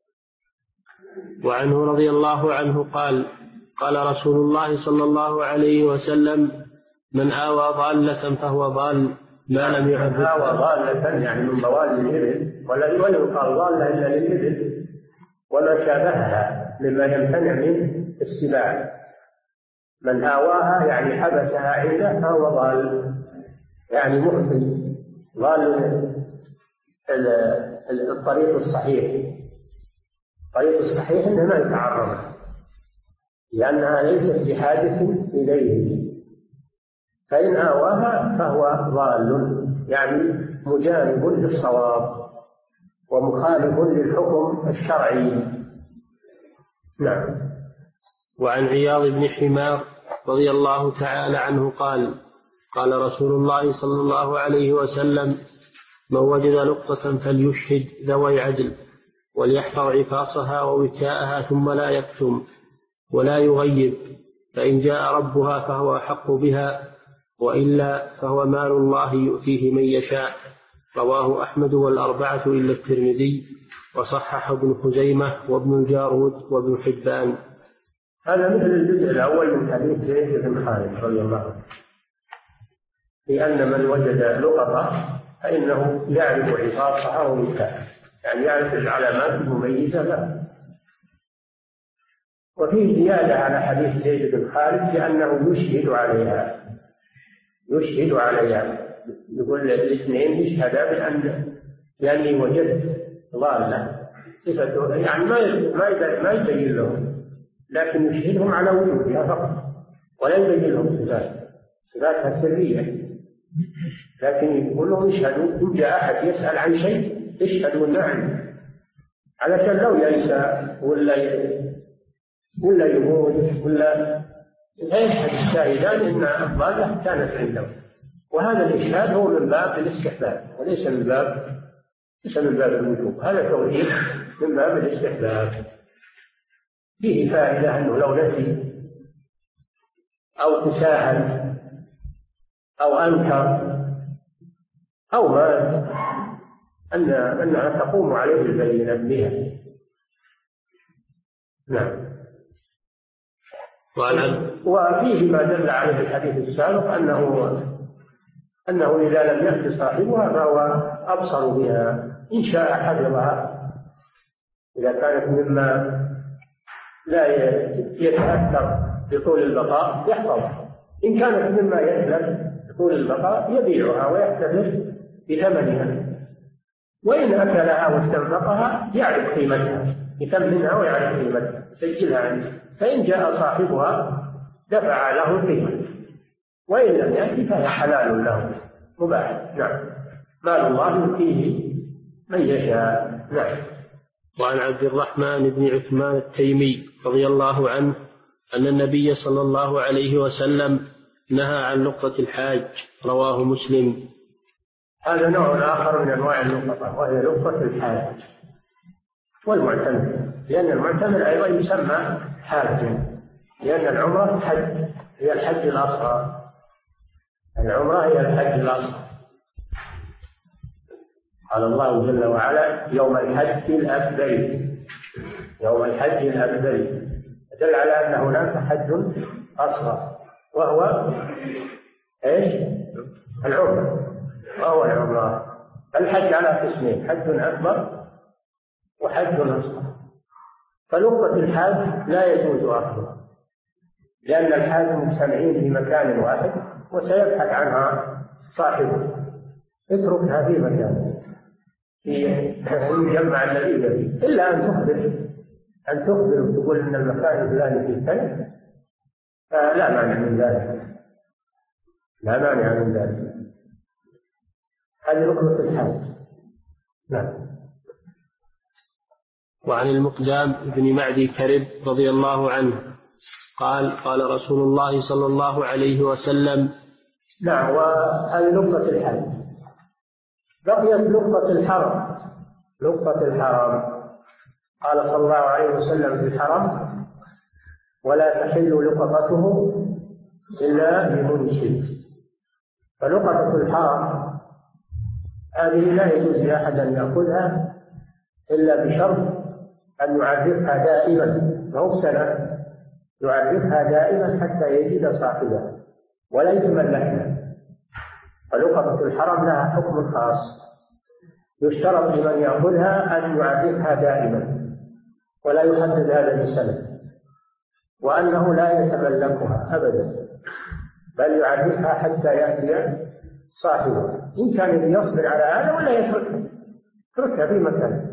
وعنه رضي الله عنه قال: قال رسول الله صلى الله عليه وسلم: من آوى ضالة فهو ضال ما لم يعبد. آوى ضالة يعني من ضوال الإبل، والذي ولو قال ضالة إلا للإبل وما شابهها مما يمتنع من السباع. من آواها يعني حبسها عنده فهو ضال، يعني مخطئ، ضال الطريق الصحيح. الطريق الصحيح انه ما يتعرض لأنها ليست بحاجة إليه، فإن آواها فهو ضال، يعني مجانب للصواب ومخالف للحكم الشرعي. نعم. وعن عياض بن حمار رضي الله تعالى عنه قال: قال رسول الله صلى الله عليه وسلم: من وجد لقطة فليشهد ذوي عدل، وليحفظ عفاصها ووكاءها، ثم لا يكتم ولا يغيب، فإن جاء ربها فهو أحق بها، وإلا فهو مال الله يؤتيه من يشاء. رواه أحمد والأربعة إلا الترمذي، وصحح ابن خزيمة وابن الجارود وابن حبان. هذا مثل الجزء الأول من حديث زيد بن خالد رضي الله عنه، لأن من وجد لقطة فإنه يعرف عفاصها ووكاءها، يعني يعرف العلامات المميزة له. وفيه زيادة على حديث زيد بن خالد لأنه يشهد عليها، يقول الاثنين يشهدا بأني وجدت ضالة صفته، يعني ما يبين لهم، لكن يشهدهم على وجودها فقط، ولا يبين لهم صفاتها سرية، لكن يقول لهم اشهدوا إن جاء أحد يسأل عن شيء اشهدوا نعم، علشان لو ينسى ولا يموت ولا يشهد الشاهدان إن الضالة كانت عنده. وهذا الإشهاد هو من باب الاستحباب وليس من باب الوجوب، هذا توحيد من باب الاستحباب. فيه فائدة أنه لو نسي أو تساهل أو أنكر أو مات أنها تقوم عليه البينة بها. نعم. وفيه ما دل عليه الحديث السابق أنه إذا لم يأت صاحبها فهو أبصر بها، إن شاء حفظها إذا كانت مما لا يتأثر بطول البقاء يحفظها، إن كانت مما يتلف بطول البقاء يبيعها ويحتفظ بثمنها، وإن أكلها واستنفقها يعرف قيمتها، يثمنها ويعرف قيمتها، يسجلها عنده، فإن جاء صاحبها دفع له قيمة، وإن لم يأتي فهي حلال له مباح. نعم. مال الله يؤتيه من يشاء. نعم. وعن عبد الرحمن بن عثمان التيمي رضي الله عنه أن النبي صلى الله عليه وسلم نهى عن لقطة الحاج، رواه مسلم. هذا نوع آخر من أنواع اللقطة، وهي لقطة الحاج والمعتمر، لأن المعتمر أيضا يسمى حاجا، لأن العمرة حج، هي الحج الأصغر. العمرة هي الحج الأصغر. قال الله جل وعلا: يوم الحج الأكبر، يوم الحج الأكبر، دل على أن هناك حج أصغر وهو إيش؟ العمرة، وهو العمرة. الحج على قسمين: حج أكبر وحج أصغر. فلقطة الحاج لا يجوز أخذها، لأن الحاج مجتمعين في مكان واحد وسيبحث عنها صاحبه، اتركها في مكان في المجمع الذي يبي، إلا أن تخبر وتقول إن المكان الفلاني فيه كذا، فلا مانع من ذلك، لا مانع من ذلك. هذه لقطة الحاج. نعم. وعن المقدام بن معدي كرب رضي الله عنه قال: قال رسول الله صلى الله عليه وسلم. نعم. وهذه لقطة الحاج. بقيت لقطة الحرم. لقطة الحرم قال صلى الله عليه وسلم في الحرم: ولا تحل لقطته إلا بمنشد. فلقطة الحرم هذه لا يجوز لأحد أن يأخذها إلا بشرط أن يعرفها دائما، مو سنة، يعرفها دائما حتى يجد صاحبها ولا يتملكها. فلقطة الحرم لها حكم خاص، يشترط لمن يأخذها أن يعرفها دائما ولا يحدد هذا بسنة، وأنه لا يتملكها أبدا، بل يعرفها حتى يأتي صاحبها، إن كان يصبر على هذا ولا يتركها في مكان.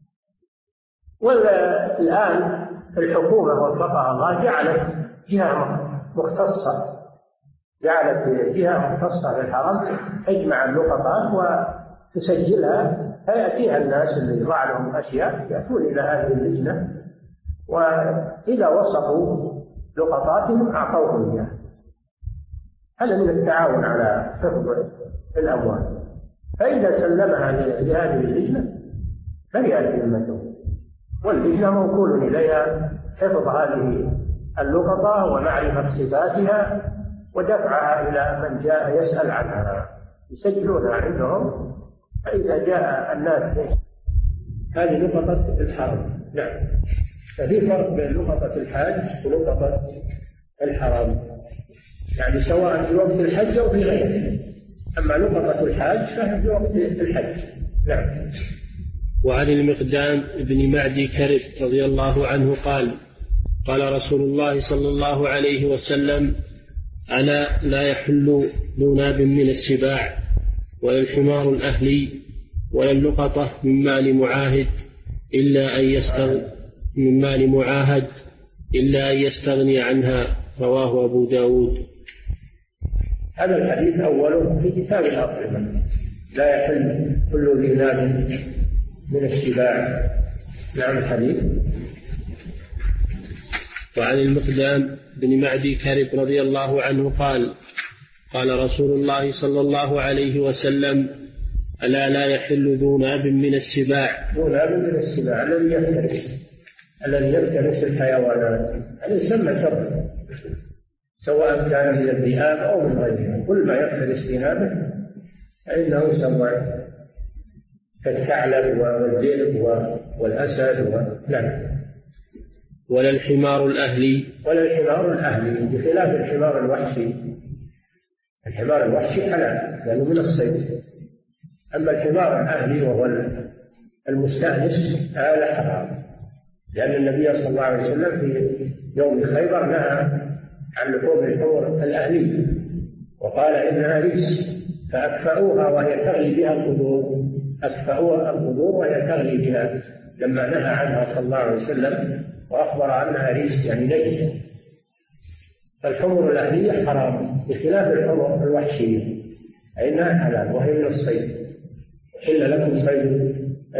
والآن الحكومة وفقها الله جعلت جهة مختصة، جعلت جهة مختصة للحرم تجمع اللقطات وتسجلها، فيأتيها الناس اللي يضع لهم أشياء يأتون إلى هذه اللجنة، وإذا وصفوا لقطاتهم أعطوهم إياها. هذا من التعاون على حفظ الأموال. فإذا سلمها لهذه اللجنة برئت ذمته، واللجنة موكول إليها حفظ هذه اللقطة ومعرفة صفاتها ودفعها إلى من جاء يسأل عنها، يسجلونها عندهم، فإذا جاء الناس هذه لقطة الحرم. نعم. ففي فرق بين لقطة الحاج ولقطة الحرم، يعني سواء في وقت الحج أو في غيره، أما لقطة الحاج فهي في وقت الحج. نعم. وعن المقدام بن معدي كرب رضي الله عنه قال: قال رسول الله صلى الله عليه وسلم: ألا لا يحل ذو ناب من السباع ولا الحمار الأهلي ولا اللقطة من مال معاهد إلا أن يستغني عنها، رواه أبو داود. هذا الحديث أوله في كتاب الأطعمة: لا يحل كل ذي ناب من السباع. نعم. الحديث. وعن المقدام بن معدي كرب رضي الله عنه قال: قال رسول الله صلى الله عليه وسلم: ألا لا يحل ذو ناب من السباع. ذو ناب من السباع الذي يفترس الذي يفترس الحيوانات، هذا يسمى سبع، سواء كان من الذئاب أو من غيرها، كل ما يفترس بنابه فإنه سبع، كالثعلب والذئب والأسد نعم. ولا الحمار الأهلي، ولا الحمار الأهلي بخلاف الحمار الوحشي. الحمار الوحشي حلال لأنه من الصيد، أما الحمار الأهلي وهو المستأنس هذا حرام، لأن النبي صلى الله عليه وسلم في يوم خيبر نهى عن لحوم الحمر الأهلي وقال إنها رجس فأكفأوها وهي تغلي بها القدور، أكفأوها القدور وهي تغلي بها، لما نهى عنها صلى الله عليه وسلم وأخبر أنها رجس يعني نجسة. فالحمر الأهلية حرام بخلاف الحمر الوحشية فإنها حلال وهي من الصيد. حل لكم صيد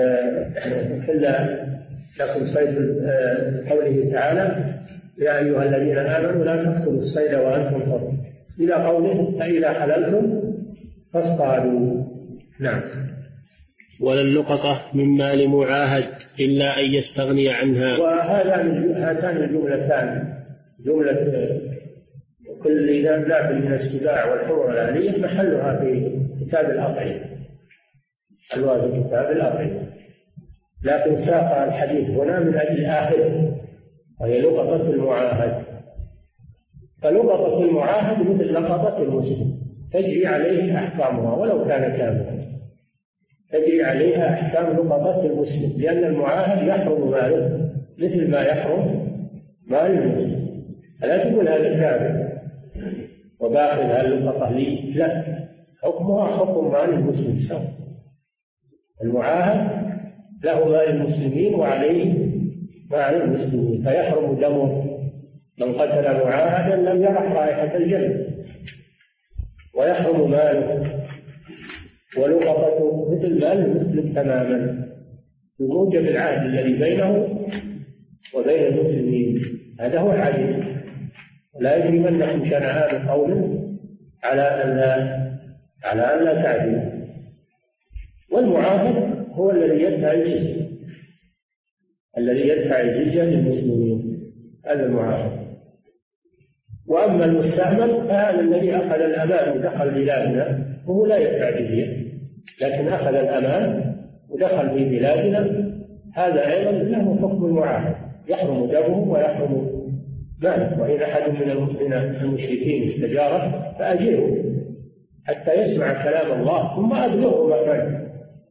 قوله تعالى يا أيها الذين آمنوا لا تقتلوا الصيد وأنتم حرم، إلى قوله فإذا حللتم فاصطادوا. نعم. ولا اللقطة من مال معاهد إلا أن يستغني عنها. وهاتان الجملتان، جملة كل ناب من السباع والحمر الأهلية محلها في كتاب الأطعمة، في كتاب الأطعمة، لكن ساق الحديث هنا من أجل آخره وهي لقطة المعاهد. فلقطة المعاهد مثل لقطة المسلم تجري عليه أحكامها ولو كان كاملا، تجري عليها أحكام لقطة المسلم، لأن المعاهد يحرم ماله مثل ما يحرم مال المسلم. ألا تقول هذا كافر وباخذ هاللقطة لي، لا، حكمها حكم مال المسلم سواء. المعاهد له مال المسلمين وعليه مال المسلمين، فيحرم دمه. من قتل معاهدا لم يرح رائحة الجنة، ويحرم ماله ولقطته مثل مال المسلم تماما بموجب العهد الذي بينه وبين المسلمين. هذا هو العدل. لا يجرمنكم شنآن قوم على أن لا تعدلوا. والمعاهد هو الذي يدفع الجزية، الذي يدفع الجزية للمسلمين، هذا المعاهد. وأما المستعمل فهذا الذي أخذ الأمان ودخل بلادنا وهو لا يدفع جزية، لكن أخذ الأمان ودخل في بلادنا، هذا أيضا له حكم المعاهد، يحرم دمه ويحرم ماله. وإن أحد من المشركين استجاره فأجره حتى يسمع كلام الله ثم أبلغه مكانه.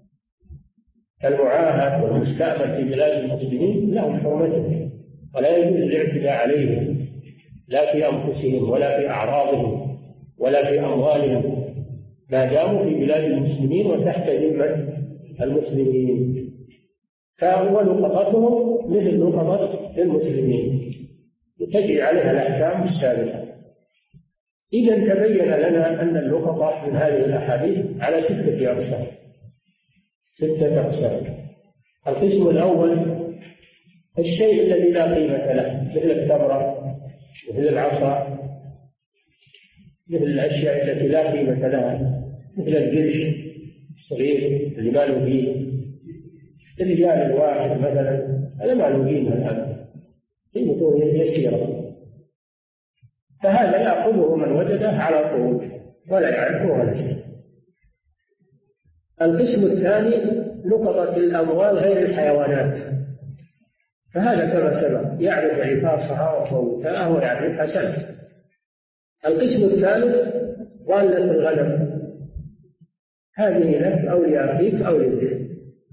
المعاهد والمستأمن في بلاد المسلمين لهم حرمته، ولا يجوز الاعتداء عليهم لا في أنفسهم ولا في أعراضهم ولا في أموالهم ما داموا في بلاد المسلمين وتحت ذمة المسلمين. فهو لقطتهم مثل لقطة المسلمين تجري عليها الأحكام السابقة. إذا تبين لنا أن اللقطة من هذه الأحاديث على 6 أقسام. 6 أقسام. القسم الأول الشيء الذي لا قيمة له، مثل التمرة، مثل العصا، مثل الأشياء التي لا قيمة لها، مثل القرش الصغير اللي ما له قيمة. الرجال الواحد مثلا هذا ما له قيمة الآن، قيمته يسيرة، فهذا يأخذه من وجده على طول ولا يعرفه ولا شيء. القسم الثاني لقطة الأموال غير الحيوانات، فهذا كما سبق يعرف عفاصها وفوتها ويعرف حسنها. القسم الثالث ضالة الغنم، هذه لك أو لأخيك أو للذئب.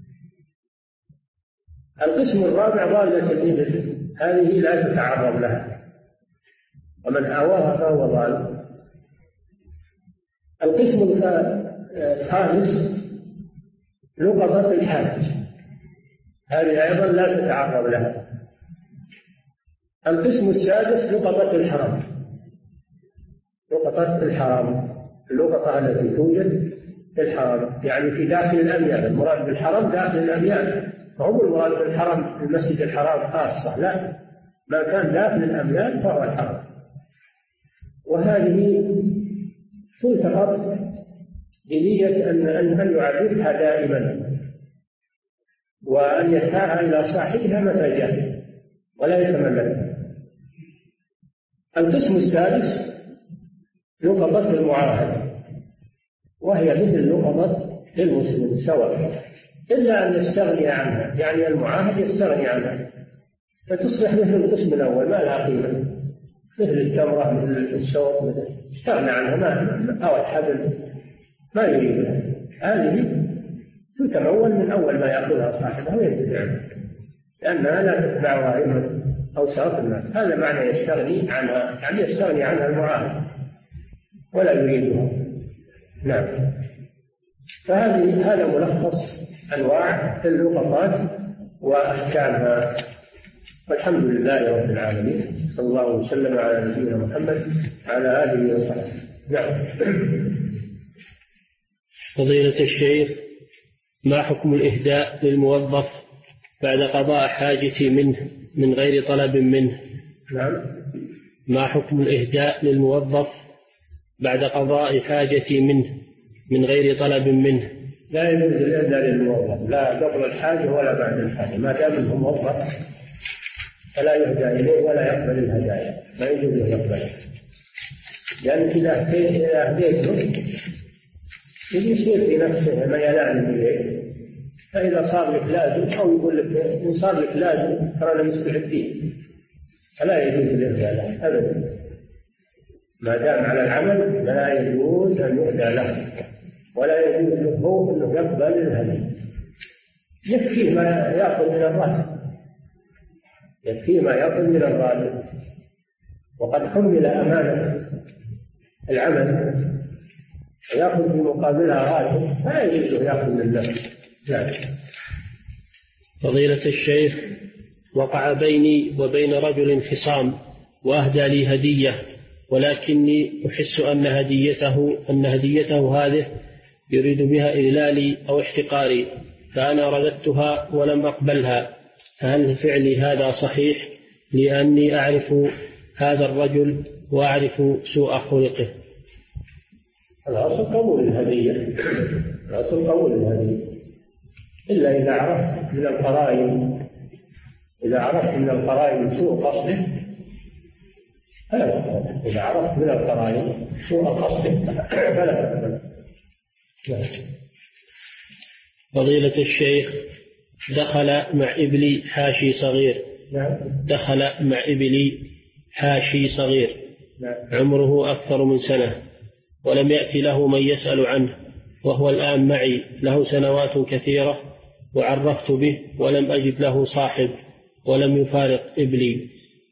القسم الرابع ضالة الإبل، هذه لا تتعرض لها ومن آواها فهو ضال. القسم الخامس لقطة الحاج، هذه أيضا لا تتعرض لها. القسم السادس لقطة الحرم، لقطة الحرم، اللقطة التي توجد في الحرم يعني في داخل الأميال. المراد بالحرم داخل الأميال، فهم المراد بالحرم المسجد الحرام خاصة، لا، ما كان داخل الأميال فهو الحرم. وهذه تلتقط بنية أن يعرفها دائما وأن يدفعها إلى صاحبها متى جاء، ولا يتملكها. القسم السادس لقطة المعاهد، وهي مثل لقطة المسلم سواء، إلا أن يستغني عنها، يعني المعاهد يستغني عنها فتصبح مثل القسم الأول ما لها قيمة، مثل التمرة مثل السوق مثل استغنى عنها ما أو الحبل ما يريدها، هذه تتمول من أول ما يأخذها صاحبها وينتفع بها لأنها لا تتبعها أئمة أوساط الناس. هذا معنى يستغني عنها، يعني يستغني عنها المعاهد ولا يريدها. نعم. هذا ملخص أنواع اللقطات وأحكامها، والحمد لله رب العالمين، صلى الله وسلم على نبينا محمد وعلى آله وصحبه. نعم. فضيلة الشيخ، ما حكم الإهداء للموظف بعد قضاء حاجتي منه من غير طلب منه؟ نعم. ما حكم الإهداء للموظف بعد قضاء حاجتي منه من غير طلب منه؟ لا يجوز الإهداء للموظف لا قبل الحاجة ولا بعد الحاجة، ما دام انه موظف فلا يهدى إليه ولا يقبل الهدايا، ما يجوز له يقبل، لأن إذا أهديته يصير في نفسه ميلان إليه، فإذا صار لك لازم أو يقول لك إن صار لك لازم ترانا مستعدين، فلا يجوز الإهداء له أبدا، ما دام على العمل لا يجوز أن يهدى له ولا يجوز له أنه يقبل الهدي. يكفي ما يأخذ من الراتب، يكفي ما يأخذ من الراتب، وقد حمل أمانة العمل ويأخذ في مقابلها راتب فلا يجوز له يأخذ من نفسه. نعم. فضيلة الشيخ، وقع بيني وبين رجل خصام وأهدى لي هدية، ولكني أحس أن هديته هذه يريد بها إذلالي أو احتقاري، فأنا رددتها ولم أقبلها، فهل فعلي هذا صحيح لأني أعرف هذا الرجل وأعرف سوء خلقه؟ الأصل قبول الهدية، الأصل قبول الهدية، إلا إذا عرفت من القرائن، إذا عرفت من القرائن سوء قصده فلا تقبل، إذا عرفت من القرائن سوء قصده فلا تقبل. فضيلة الشيخ، دخل مع إبلي حاشي صغير. نعم. دخل مع إبلي حاشي صغير. نعم. عمره أكثر من سنة، ولم يأتي له من يسأل عنه، وهو الآن معي له سنوات كثيرة، وعرفت به ولم أجد له صاحب ولم يفارق إبلي.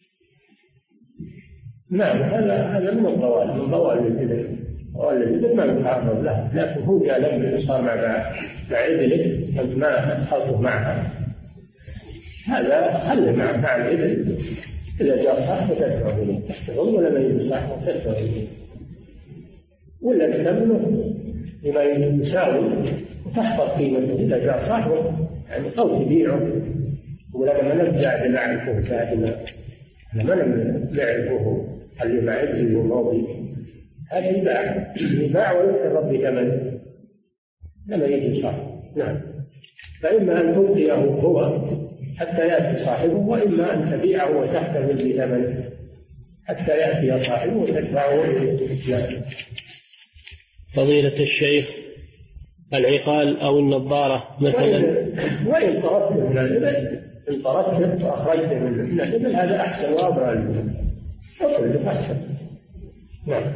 نعم. هذا من الضوال، من ضوال الإبل، ضوال الإبل ما يتعرض له، لكن هو جاء لك صار مع إبلك أنت ما أدخلته معها، هذا خلي مع الإبل، إذا جاء صاحبه تدفع إليه، تدفعون ولا ما يجي صاحبه تدفع إليه، ولا تسمنه بما يساوي وتحفظ قيمته إذا جاء صاحبه، يعني أو تبيعه، ولا ما نرجع لنعرفه كائنا، ما نعرفه اللي ما يدري وماضي، هذا يباع ويكتب بثمنه لما يجي صاحبه. نعم. فإما أن تبقيه هو حتى يأتي صاحبه، وإما أن تبيعه وتحتفل بثمنه حتى يأتي صاحبه وتدفعه إليه. فضيلة الشيخ، العقال أو النظارة مثلا، وإن طردته من الإبل، إن طردته وأخرجته من الإبل هذا أحسن وأبرى الإبل، أخرجه أحسن. نعم.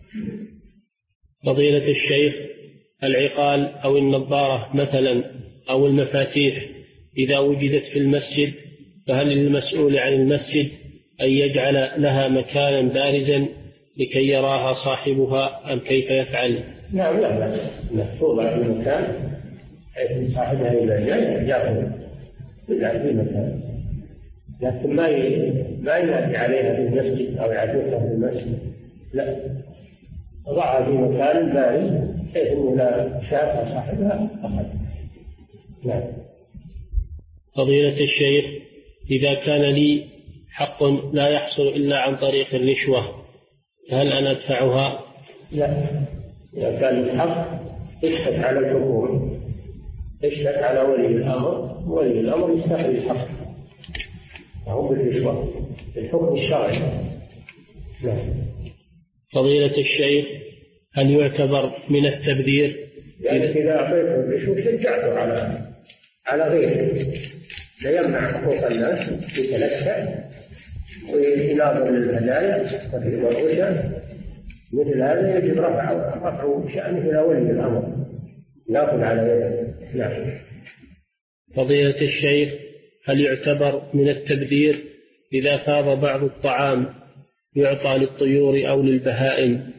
فضيلة الشيخ، العقال أو النظارة مثلا أو المفاتيح إذا وجدت في المسجد، فهل للمسؤول عن المسجد أن يجعل لها مكانا بارزا لكي يراها صاحبها أم كيف يفعل؟ نعم، لا بأس توضع في مكان حيث صاحبها إذا جاء يأخذ يجعل في مكان، لكن ما ينادي عليها في المسجد أو يعدوها في المسجد، لا، وضعها في مكان بارز حيث أنه لا شافها صاحبها أخذ. نعم. فضيلة الشيخ، إذا كان لي حق لا يحصل إلا عن طريق الرشوة، هل أنا أدفعها؟ لا، إذا كان الحق اشهد على الحكومة، اشهد على ولي الأمر، ولي الأمر يستحي الحق، هو بالرشوة الحكم الشرعي. نعم. فضيلة الشيخ، هل يعتبر من التبذير؟ يعني إذا أعطيته الرشوة شجعته على غيره، ليمنع حقوق الناس يتلكأ ويناظر للهدايا والرشا، مثل هذا يجب رفع شأنه إلى ولي الأمر، يأخذ على يده. نعم. فضيلة الشيخ، هل يعتبر من التبذير إذا فاض بعض الطعام يعطى للطيور أو للبهائم؟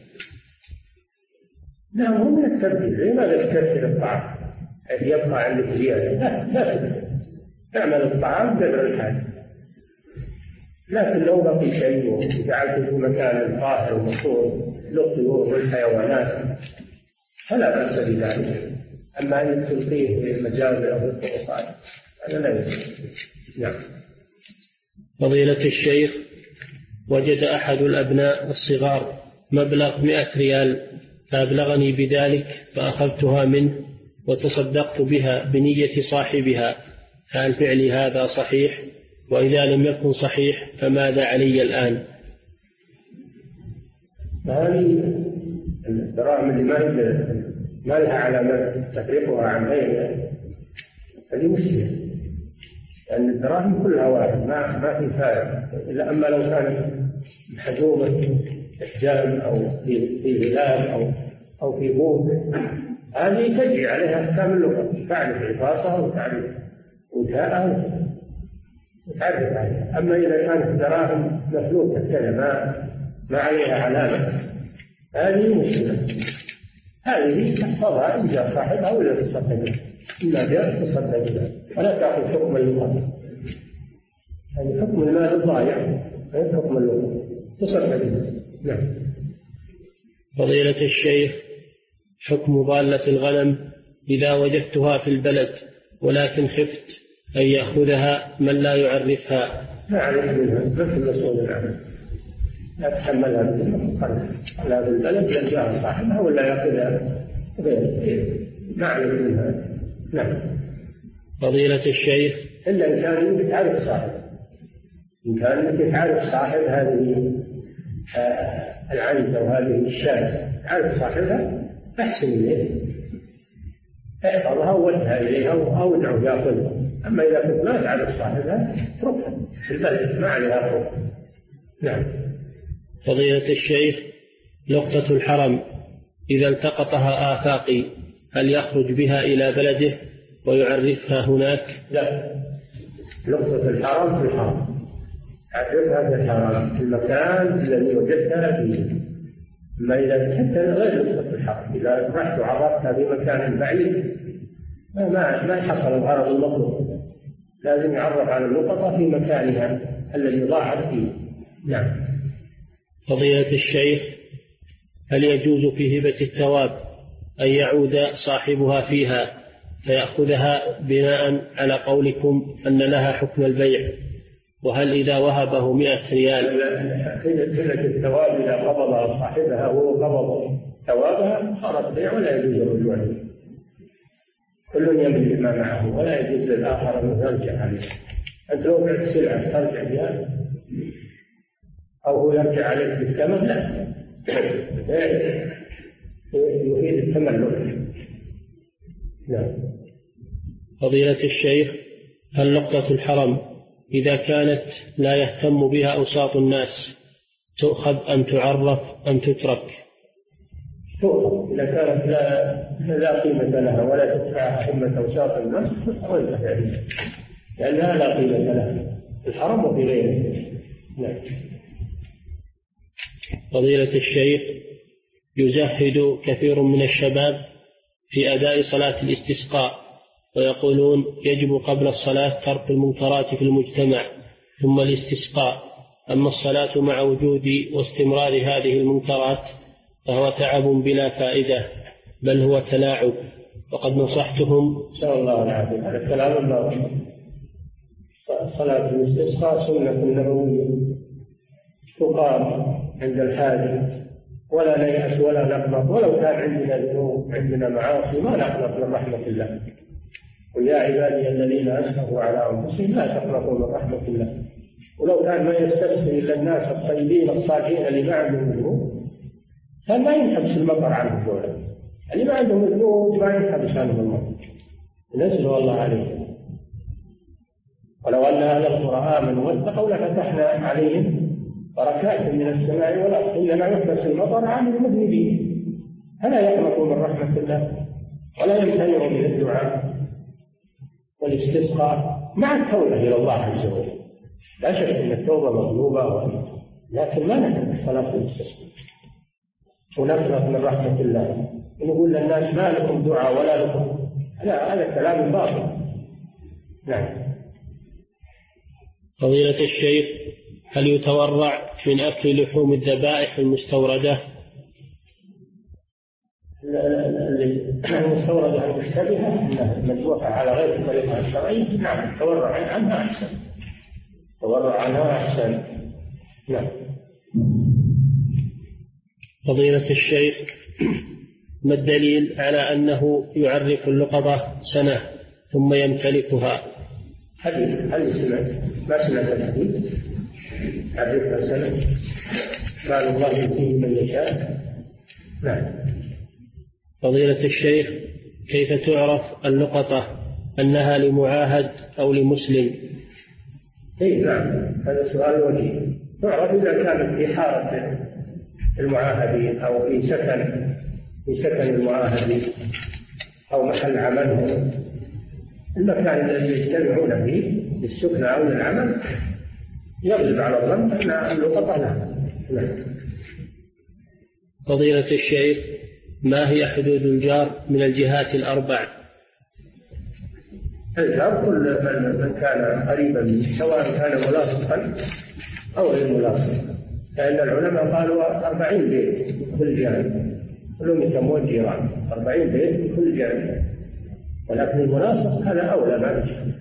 نعم، هو من التبذير. لماذا تكثر الطعام يبقى عندك زيادة؟ لا تعمل الطعام قدر الحاجة، لكن لو بقي شيء وجعلته في مكان طاهر ومسطور للطيور والحيوانات فلا بأس بذلك. أما أن تلقيه في المجال أو الطرقات هذا لا يجوز. نعم. فضيلة الشيخ، وجد أحد الأبناء الصغار مبلغ 100 ريال فأبلغني بذلك فأخذتها منه وتصدقت بها بنية صاحبها، هل فعلي هذا صحيح؟ وإذا لم يكن صحيح فماذا علي الآن؟ هذه الدراهم اللي ما لها علامات تفرقها عن غيرها هذه مشكلة، لأن الدراهم كلها واحد ما في فارق. إلا أما لو كانت محجومة إحجام أو في غلاف أو في بوك هذه تجري عليها أحكام اللغة، تعرف عفاصها وتعرف وجاءها وتعرف عليها. أما إذا كانت دراهم مفلوكة كذا ما عليها علامة هذه مشكلة. هذه تحفظها إن جاء صاحبها ولا تصدق بها، إما جاء تصدق بها ولا تأخذ حكم اللغة. يعني حكم المال الضائع غير حكم اللغة، تصدق بها. نعم. فضيلة الشيخ، حكم ضالة الغنم إذا وجدتها في البلد ولكن خفت أن يأخذها من لا يعرفها؟ ما عليك منها، ما في مسؤول عنها، لا تحملها لا في البلد لا جاء صاحبها ولا يأخذها غيره، ما عليك منها. نعم. فضيلة الشيخ، إلا إن كان أنت تعرف صاحبها، إن كان أنت تعرف صاحب هذه العنزة وهذه الشاة تعرف صاحبها أحسن إليه، احفظها وودها إليها أو ادعو يأخذها. أما إذا كنت ما تعرف صاحبها اتركها في البلد، ما عليها حكم. نعم. فضيلة الشيخ، لقطة الحرم إذا التقطها آفاقي هل يخرج بها إلى بلده ويعرفها هناك؟ لا، لقطة الحرم في الحرم، تعرفها في الحرم في المكان الذي وجدتها فيه. أما إذا كنت غير لقطة الحرم، إذا رحت وعرفتها في مكان بعيد ما حصل الغرض المطلوب، لازم يعرف على اللقطة في مكانها الذي ضاعت فيه. نعم. فضيلة الشيخ، هل يجوز في هبة الثواب أن يعود صاحبها فيها فيأخذها بناء على قولكم أن لها حكم البيع؟ وهل إذا وهبه 100 ريال؟ هبة الثواب إذا قبضها صاحبها وهو قبض ثوابها صارت بيع ولا يجوز الرجوع إليه. كل يملك ما معه ولا يجوز للآخر أن يرجع عليه. أنت لو بعت سلعة ترجع بها أو هو يرجع عليك بالثمن، لا، يفيد التملك. نعم. فضيلة الشيخ، هل لقطة الحرم إذا كانت لا يهتم بها أوساط الناس تؤخذ أم تعرف أم تترك؟ تؤخذ إذا كانت لا قيمة لها ولا تدفعها همة أوساط الناس وانتهى ذلك، لأنها لا قيمة لها الحرم وفي غيره. نعم. فضيلة الشيخ، يزهد كثير من الشباب في أداء صلاة الاستسقاء ويقولون يجب قبل الصلاة ترك المنكرات في المجتمع ثم الاستسقاء، أما الصلاة مع وجود واستمرار هذه المنكرات فهو تعب بلا فائدة بل هو تلاعب، وقد نصحتهم. نسأل الله العافية. هذا كلام الله. صلاة الاستسقاء سنة نبوية تقام عند الحاجة ولا نيأس ولا نقنط، ولو كان عندنا ذنوب عندنا معاصي ما نقنط من رحمة الله. قل يا عبادي الذين أسرفوا على أنفسهم لا تقنطوا من رحمة الله ولو كان ما يستسقي إلا الناس الطيبين الصالحين اللي ما عندهم ذنوب كان ما ينحبس المطر عنهم دولة. اللي ما عندهم ذنوب ما ينحبس عنهم المطر، نزل الله عليهم. ولو أن أهل القرى آمنوا واتقوا لفتحنا عليهم بركات من السماء والأرض، إنما يحبس المطر عن المذنبين. فلا يقنطوا من رحمة الله ولا يمتنعوا من الدعاء والاستسقاء مع التوبة إلى الله عز وجل. لا شك أن التوبة مطلوبة، لكن ما نترك الصلاة والاستسقاء ونقنط من رحمة الله ونقول للناس ما لكم دعاء ولا لكم، لا، هذا كلام باطل. نعم. فضيلة الشيخ، هل يتورع من أكل لحوم الذبائح المستوردة؟ المستوردة المشتبهة مذبوحة على غير طريقها الشرعية، نعم، التورع عنها أحسن، التورع عنها أحسن. نعم. فضيلة الشيخ، ما الدليل على أنه يعرف اللقطة سنة ثم يمتلكها؟ حديث ما سمعت الحديث عرفها سنة، قال الله يؤتيه من يشاء. نعم. فضيلة الشيخ، كيف تعرف اللقطة أنها لمعاهد أو لمسلم؟ نعم، هذا سؤال وجيه. تعرف إذا كانت في حارة المعاهدين أو في سكن المعاهدين أو محل عملهم، المكان الذي يجتمعون فيه للسكن أو للعمل يغلب على الظن أن اللقطة لها. فضيلة الشيخ، ما هي حدود الجار من الجهات الأربع؟ الجار كل من كان قريبا منه، سواء كان ملاصقا أو غير ملاصق، لأن العلماء قالوا 40 بيت كل جانب، كلهم يسمون جيران، 40 بيت كل جانب، ولكن الملاصق هذا أولى ما يجب.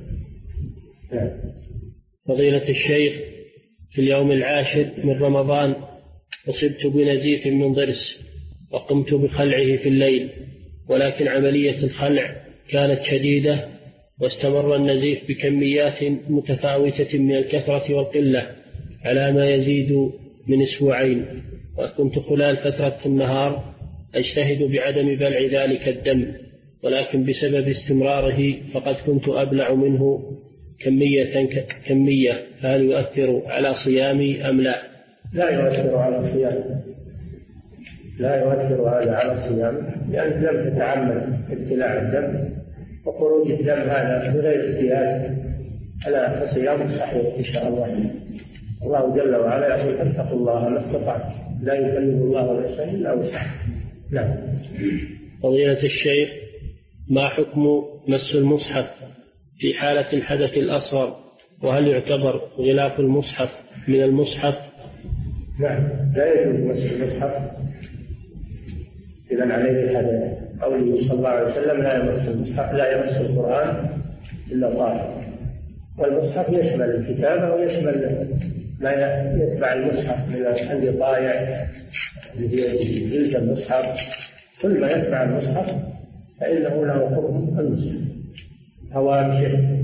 فضيلة الشيخ، في اليوم 10 من رمضان أصبت بنزيف من ضرس وقمت بخلعه في الليل، ولكن عملية الخلع كانت شديدة واستمر النزيف بكميات متفاوتة من الكثرة والقلة على ما يزيد من أسبوعين، وكنت خلال فترة النهار أجتهد بعدم بلع ذلك الدم، ولكن بسبب استمراره فقد كنت أبلع منه كمية. هل يؤثر على صيامي أم لا؟ لا يؤثر على صيامي، لا يؤثر هذا على صيامي، لأنك لم تتعمد ابتلاع الدم، وخروج الدم هذا بغير اجتهاد على صيام صحيح إن شاء الله. الله جل وعلا يقول اتقوا الله ما استطعتم، لا يكلف الله نفسا إلا وسعها. نعم. فضيلة الشيخ، ما حكم مس المصحف في حالة الحدث الأصغر، وهل يعتبر غلاف المصحف من المصحف؟ نعم، لا يجوز مس المصحف إذا عليه الحدث. قوله صلى الله عليه وسلم لا يمس القرآن إلا طاهر. والمصحف يشمل الكتابة ويشمل ما يتبع المصحف من الوقايع اللي هي جلد المصحف، كل ما يتبع المصحف فإنه له حكم المصحف، هوامشه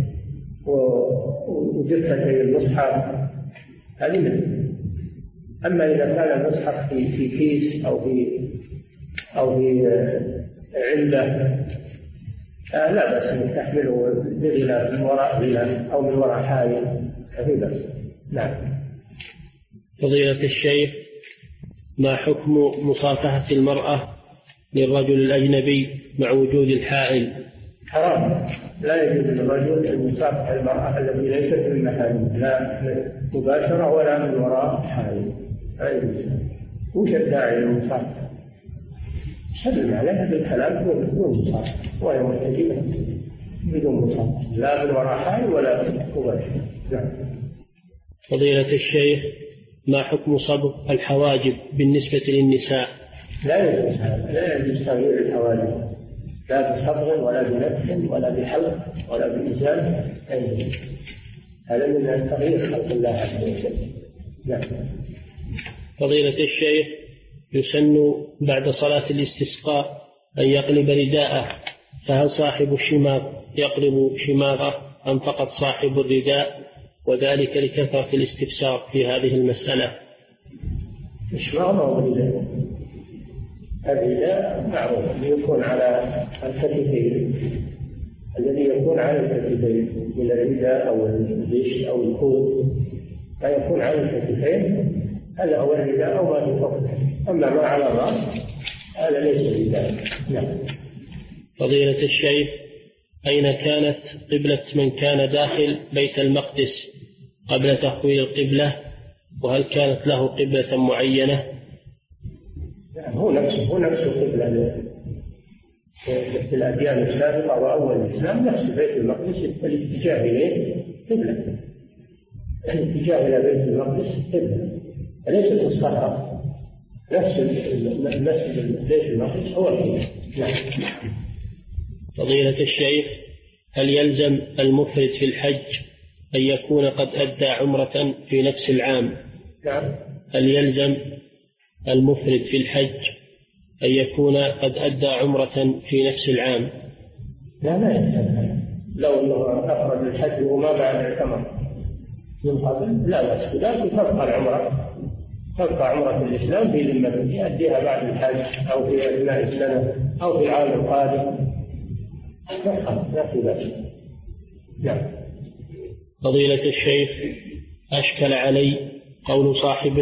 وجفتي المصحف هذه منه. أما إذا كان المصحف في كيس أو في علبة لا بأس أن تحمله بغلاف من وراء غلاف أو من وراء حائل، ففي بأس. نعم. فضيلة الشيخ، ما حكم مصافحة المرأة للرجل الأجنبي مع وجود الحائل؟ حرام، لا يجوز للرجل أن يصافح المرأة التي ليست من محارمه، لا مباشرة ولا من وراء حائل، لا يجوز. وش الداعي للمصافحة؟ سلم عليها بالكلام بدون مصافحة، وهي محتجبة بدون مصافحة، لا من وراء حائل ولا مباشرة. نعم. فضيلة الشيخ، ما حكم صبغ الحواجب بالنسبة للنساء؟ لا يجوز هذا، لا يجوز تغيير الحواجب، لا بصبغ ولا بنفس ولا بحلق ولا بإزالة، هذا من تغيير خلق الله عز وجل. نعم. فضيلة الشيخ، يسن بعد صلاة الاستسقاء أن يقلب رداءه، فهل صاحب الشماغ يقلب شماغه أم فقط صاحب الرداء؟ وذلك لكثرة الاستفسار في هذه المسألة. مش معنى الرداء معروف يكون على الكتفين، الذي يكون على الكتفين من الرداء أو الريش أو الكوت فيكون على الكتفين، هذا هو الرداء أو ما يفوق. أما ما على الرأس هذا ليس رداء. نعم. فضيلة الشيخ، أين كانت قبلة من كان داخل بيت المقدس قبل تحويل القبلة، وهل كانت له قبلة معينة؟ هو نفس القبلة في الأديان السابقة وأول الإسلام، نفس بيت المقدس الاتجاه إليه قبلة، الاتجاه إلى بيت المقدس قبلة، ليست الصحراء، نفس المسجد بيت المقدس هو القبلة. نعم. فضيلة الشيخ، هل يلزم المفرد في الحج أن يكون قد أدى عمرة في نفس العام؟ نعم. هل يلزم المفرد في الحج أن يكون قد أدى عمرة في نفس العام؟ لا يلزم. لو أنه أفرد الحج وما بعد اعتمر من قبل لا بأس، لكن تبقى عمرة الإسلام في ذمته يؤديها بعد الحج أو في أثناء السنة أو في العام القادم، لا في بأس. نعم. فضيلة الشيخ، أشكل علي قول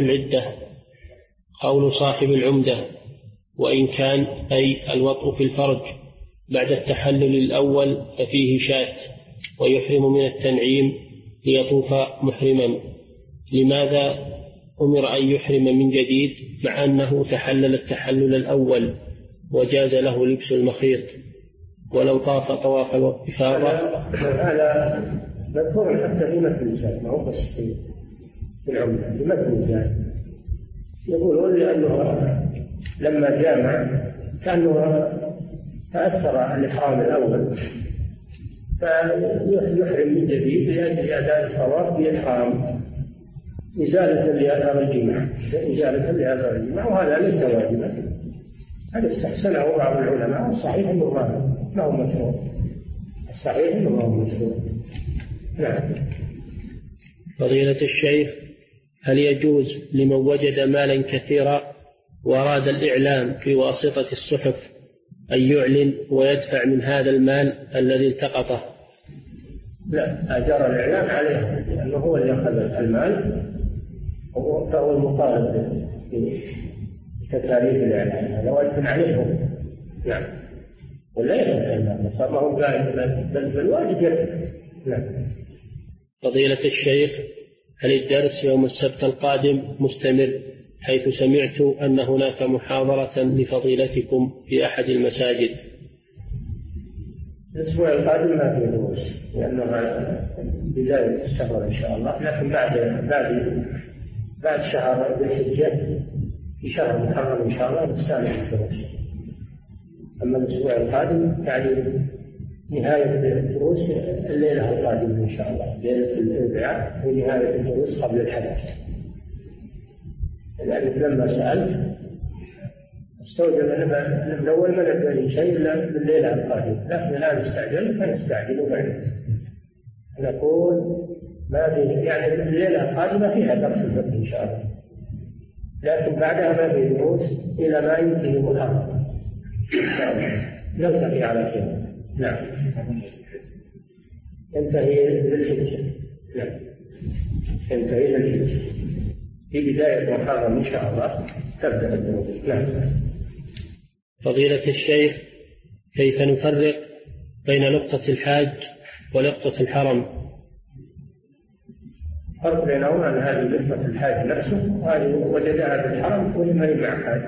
صاحب العمدة وإن كان أي الوطء في الفرج بعد التحلل الأول ففيه شاة ويحرم من التنعيم ليطوف محرما، لماذا أمر أن يحرم من جديد مع أنه تحلل التحلل الأول وجاز له لبس المخيط ولو طاف طواف الإفاضة؟ هذا مذكور حتى في متن الزاد، ما هو بس في العمدة، في متن الزاد يقولون لأنه لما جامع كأنه تأثر الإحرام الأول فيحرم من جديد لأجل أداء الطواف بإحرام إزالة لآثار الجماع، وهذا ليس واجبا. هذا استحسنه بعض العلماء، الصحيح أنه ما هو مشروع. نعم. فضيلة الشيخ، هل يجوز لمن وجد مالا كثيرا وأراد الإعلام في واسطة الصحف أن يعلن ويدفع من هذا المال الذي التقطه؟ لا، أجر الإعلام عليه لأنه هو اللي أخذ المال فهو المطالب بتكاليف الإعلام، هذا واجب عليهم. نعم. ولا يدفع المال، ما هو قائد بل واجب يدفع. نعم. فضيلة الشيخ، هل الدرس يوم السبت القادم مستمر، حيث سمعت أن هناك محاضرة لفضيلتكم في أحد المساجد؟ الأسبوع القادم ما في دروس لأنه بداية السفر إن شاء الله، لكن بعد شهر ذي الحجة في شهر محرم إن شاء الله نستعمل الدروس. أما الأسبوع القادم يعني نهاية الدروس الليلة القادمة إن شاء الله، ليلة الأربعاء هي نهاية الدروس قبل الحدث، لأنك لما سألت استوجب من أول ما نبدأ شيء إلا بالليلة القادمة، لكن الآن استعجل فنستعجل بعد نقول ما في يعني الليلة القادمة فيها درس الفقه إن شاء الله، لكن بعدها ما في دروس إلى ما ينتهي محرم إن شاء الله. نلتقي على خير. نعم. ينتهي للحجة. نعم. ينتهي للحجة في بداية محرم إن شاء الله تبدأ الدروس. نعم. فضيلة الشيخ، كيف نفرق بين نقطة الحاج ونقطة الحرم؟ فرق بينهما أن هذه نقطة الحاج نفسه وهذه وجدها في الحرم وهي ما يمنع حاج،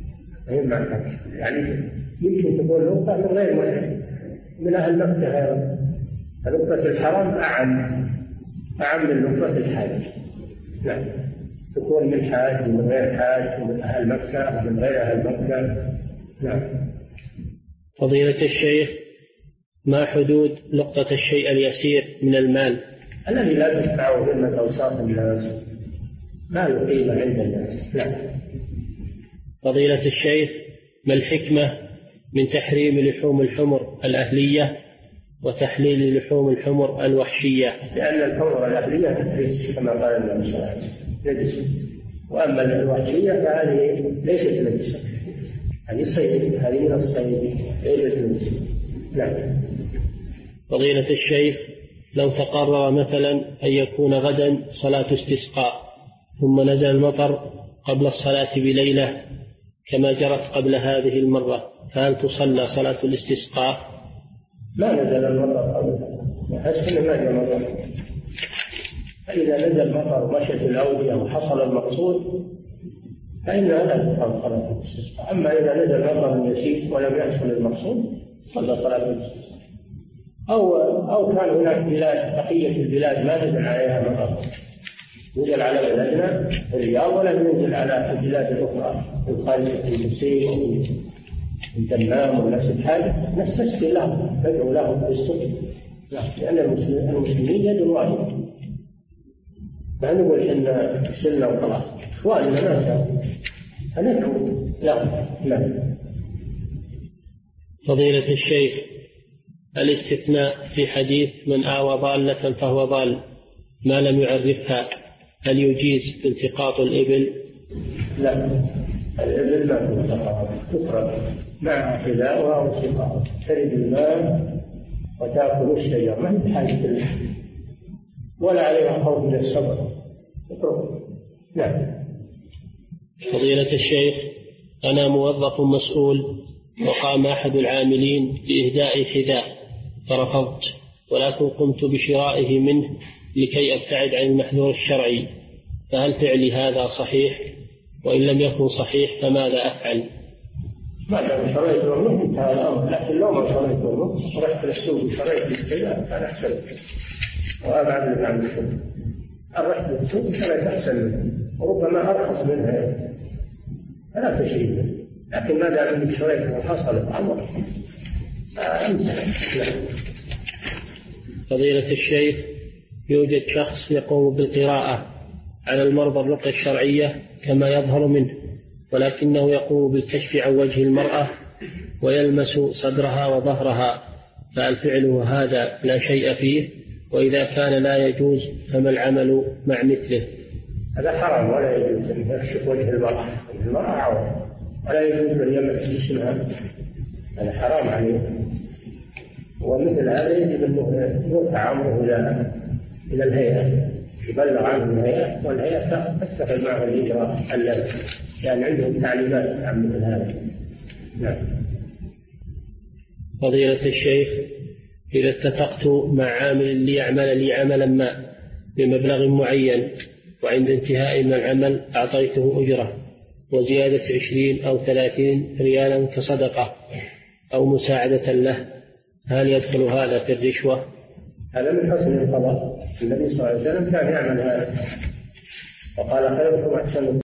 يعني يمكن تكون نقطة من غير محرم من أهل مكة. نقطة الحرم أعم من نقطة الحاج. نعم. تكون من حاج ومن غير حاج ومن أهل مكة ومن غير أهل مكة. نعم. فضيلة الشيخ، ما حدود نقطة الشيء اليسير من المال الذي لا تدفعه ذمة أوساط الناس، ما له قيمة عند الناس؟ نعم. فضيلة الشيخ، ما الحكمة من تحريم لحوم الحمر الأهلية وتحليل لحوم الحمر الوحشية؟ لأن الحمر الأهلية تنجس كما قال النبي صلى الله عليه وسلم نجس، وأما الوحشية فهذه ليست نجسة، هذه صيد، هذه من الصيد ليست نجسة. نعم. فضيلة الشيخ، لو تقرر مثلا أن يكون غدا صلاة استسقاء ثم نزل المطر قبل الصلاة بليلة كما جرت قبل هذه المرة، فهل تصلى صلاة الاستسقاء؟ ما نزل المطر قبلها، وحسن ما نزل المطر، فإذا نزل المطر ومشت الأودية وحصل المقصود فإنها لا تقام صلاة الاستسقاء. أما إذا نزل المطر يسير ولم يحصل المقصود صلى صلاة الاستسقاء. أو كان هناك بلاد، بقية البلاد ما نزل عليها مطر، نزل على بلدنا الرياض ولم ينزل على البلاد الأخرى الخارجة في المسير وفي الدمام ونفس الحال، نستسقي لهم، ندعو لهم بالصدق، لأن المسلمين يد واحدة، ما نقول إن سلنا وخلاص، إخواننا ما شاء فندعو لهم. لا. فضيلة الشيخ، الاستثناء في حديث من آوى ضالة فهو ضال ما لم يعرفها، هل يجيز التقاط الإبل؟ لا، الإبل ما تفرق مع حذاؤها وسقاها، ترد الماء وتأكل الشجر، ما هي بحاجة لها ولا عليها خوف من الصبر. نعم. فضيلة الشيخ، أنا موظف مسؤول وقام أحد العاملين بإهداء حذاء فرفضت، ولكن قمت بشرائه منه لكي أبتعد عن المحذور الشرعي، فهل فعلي هذا صحيح؟ وإن لم يكن صحيح فماذا أفعل؟ ما دام شريت منه انتهى الأمر، لكن لو ما شريت منه ورحت للسوق وشريت الحذاء كان أحسن وأبعد لك عن السوق. رحت للسوق وشريت أحسن منه وربما أرخص منها فلا تشري منه، لكن ما دام انك شريت وحصل الأمر فضيلة الشيخ، يوجد شخص يقوم بالقراءة على المرضى الرقية الشرعية كما يظهر منه، ولكنه يقوم بالكشف عن وجه المرأة ويلمس صدرها وظهرها، فهل فعله هذا لا شيء فيه؟ وإذا كان لا يجوز فما العمل مع مثله؟ هذا حرام، ولا يجوز أن يكشف وجه المرأة، المرأة عورة، ولا يجوز أن يمس جسمها، هذا حرام عليه. ومثل هذا يجب أن يرفع أمره إلى الهيئة، يبلغ عنه الهيئة، والهيئة تتخذ معه الإجراء اللازم، يعني عندهم تعليمات عن مثل هذا. نعم. فضيلة الشيخ، إذا اتفقت مع عامل ليعمل لي عملا ما بمبلغ معين، وعند انتهاء من العمل أعطيته أجرة وزيادة 20 أو 30 ريالا كصدقة أو مساعدة له، هل يدخل هذا في الرشوة؟ هذا من حسن القضاء، النبي صلى الله عليه وسلم كان يعمل هذا وقال خيركم أحسن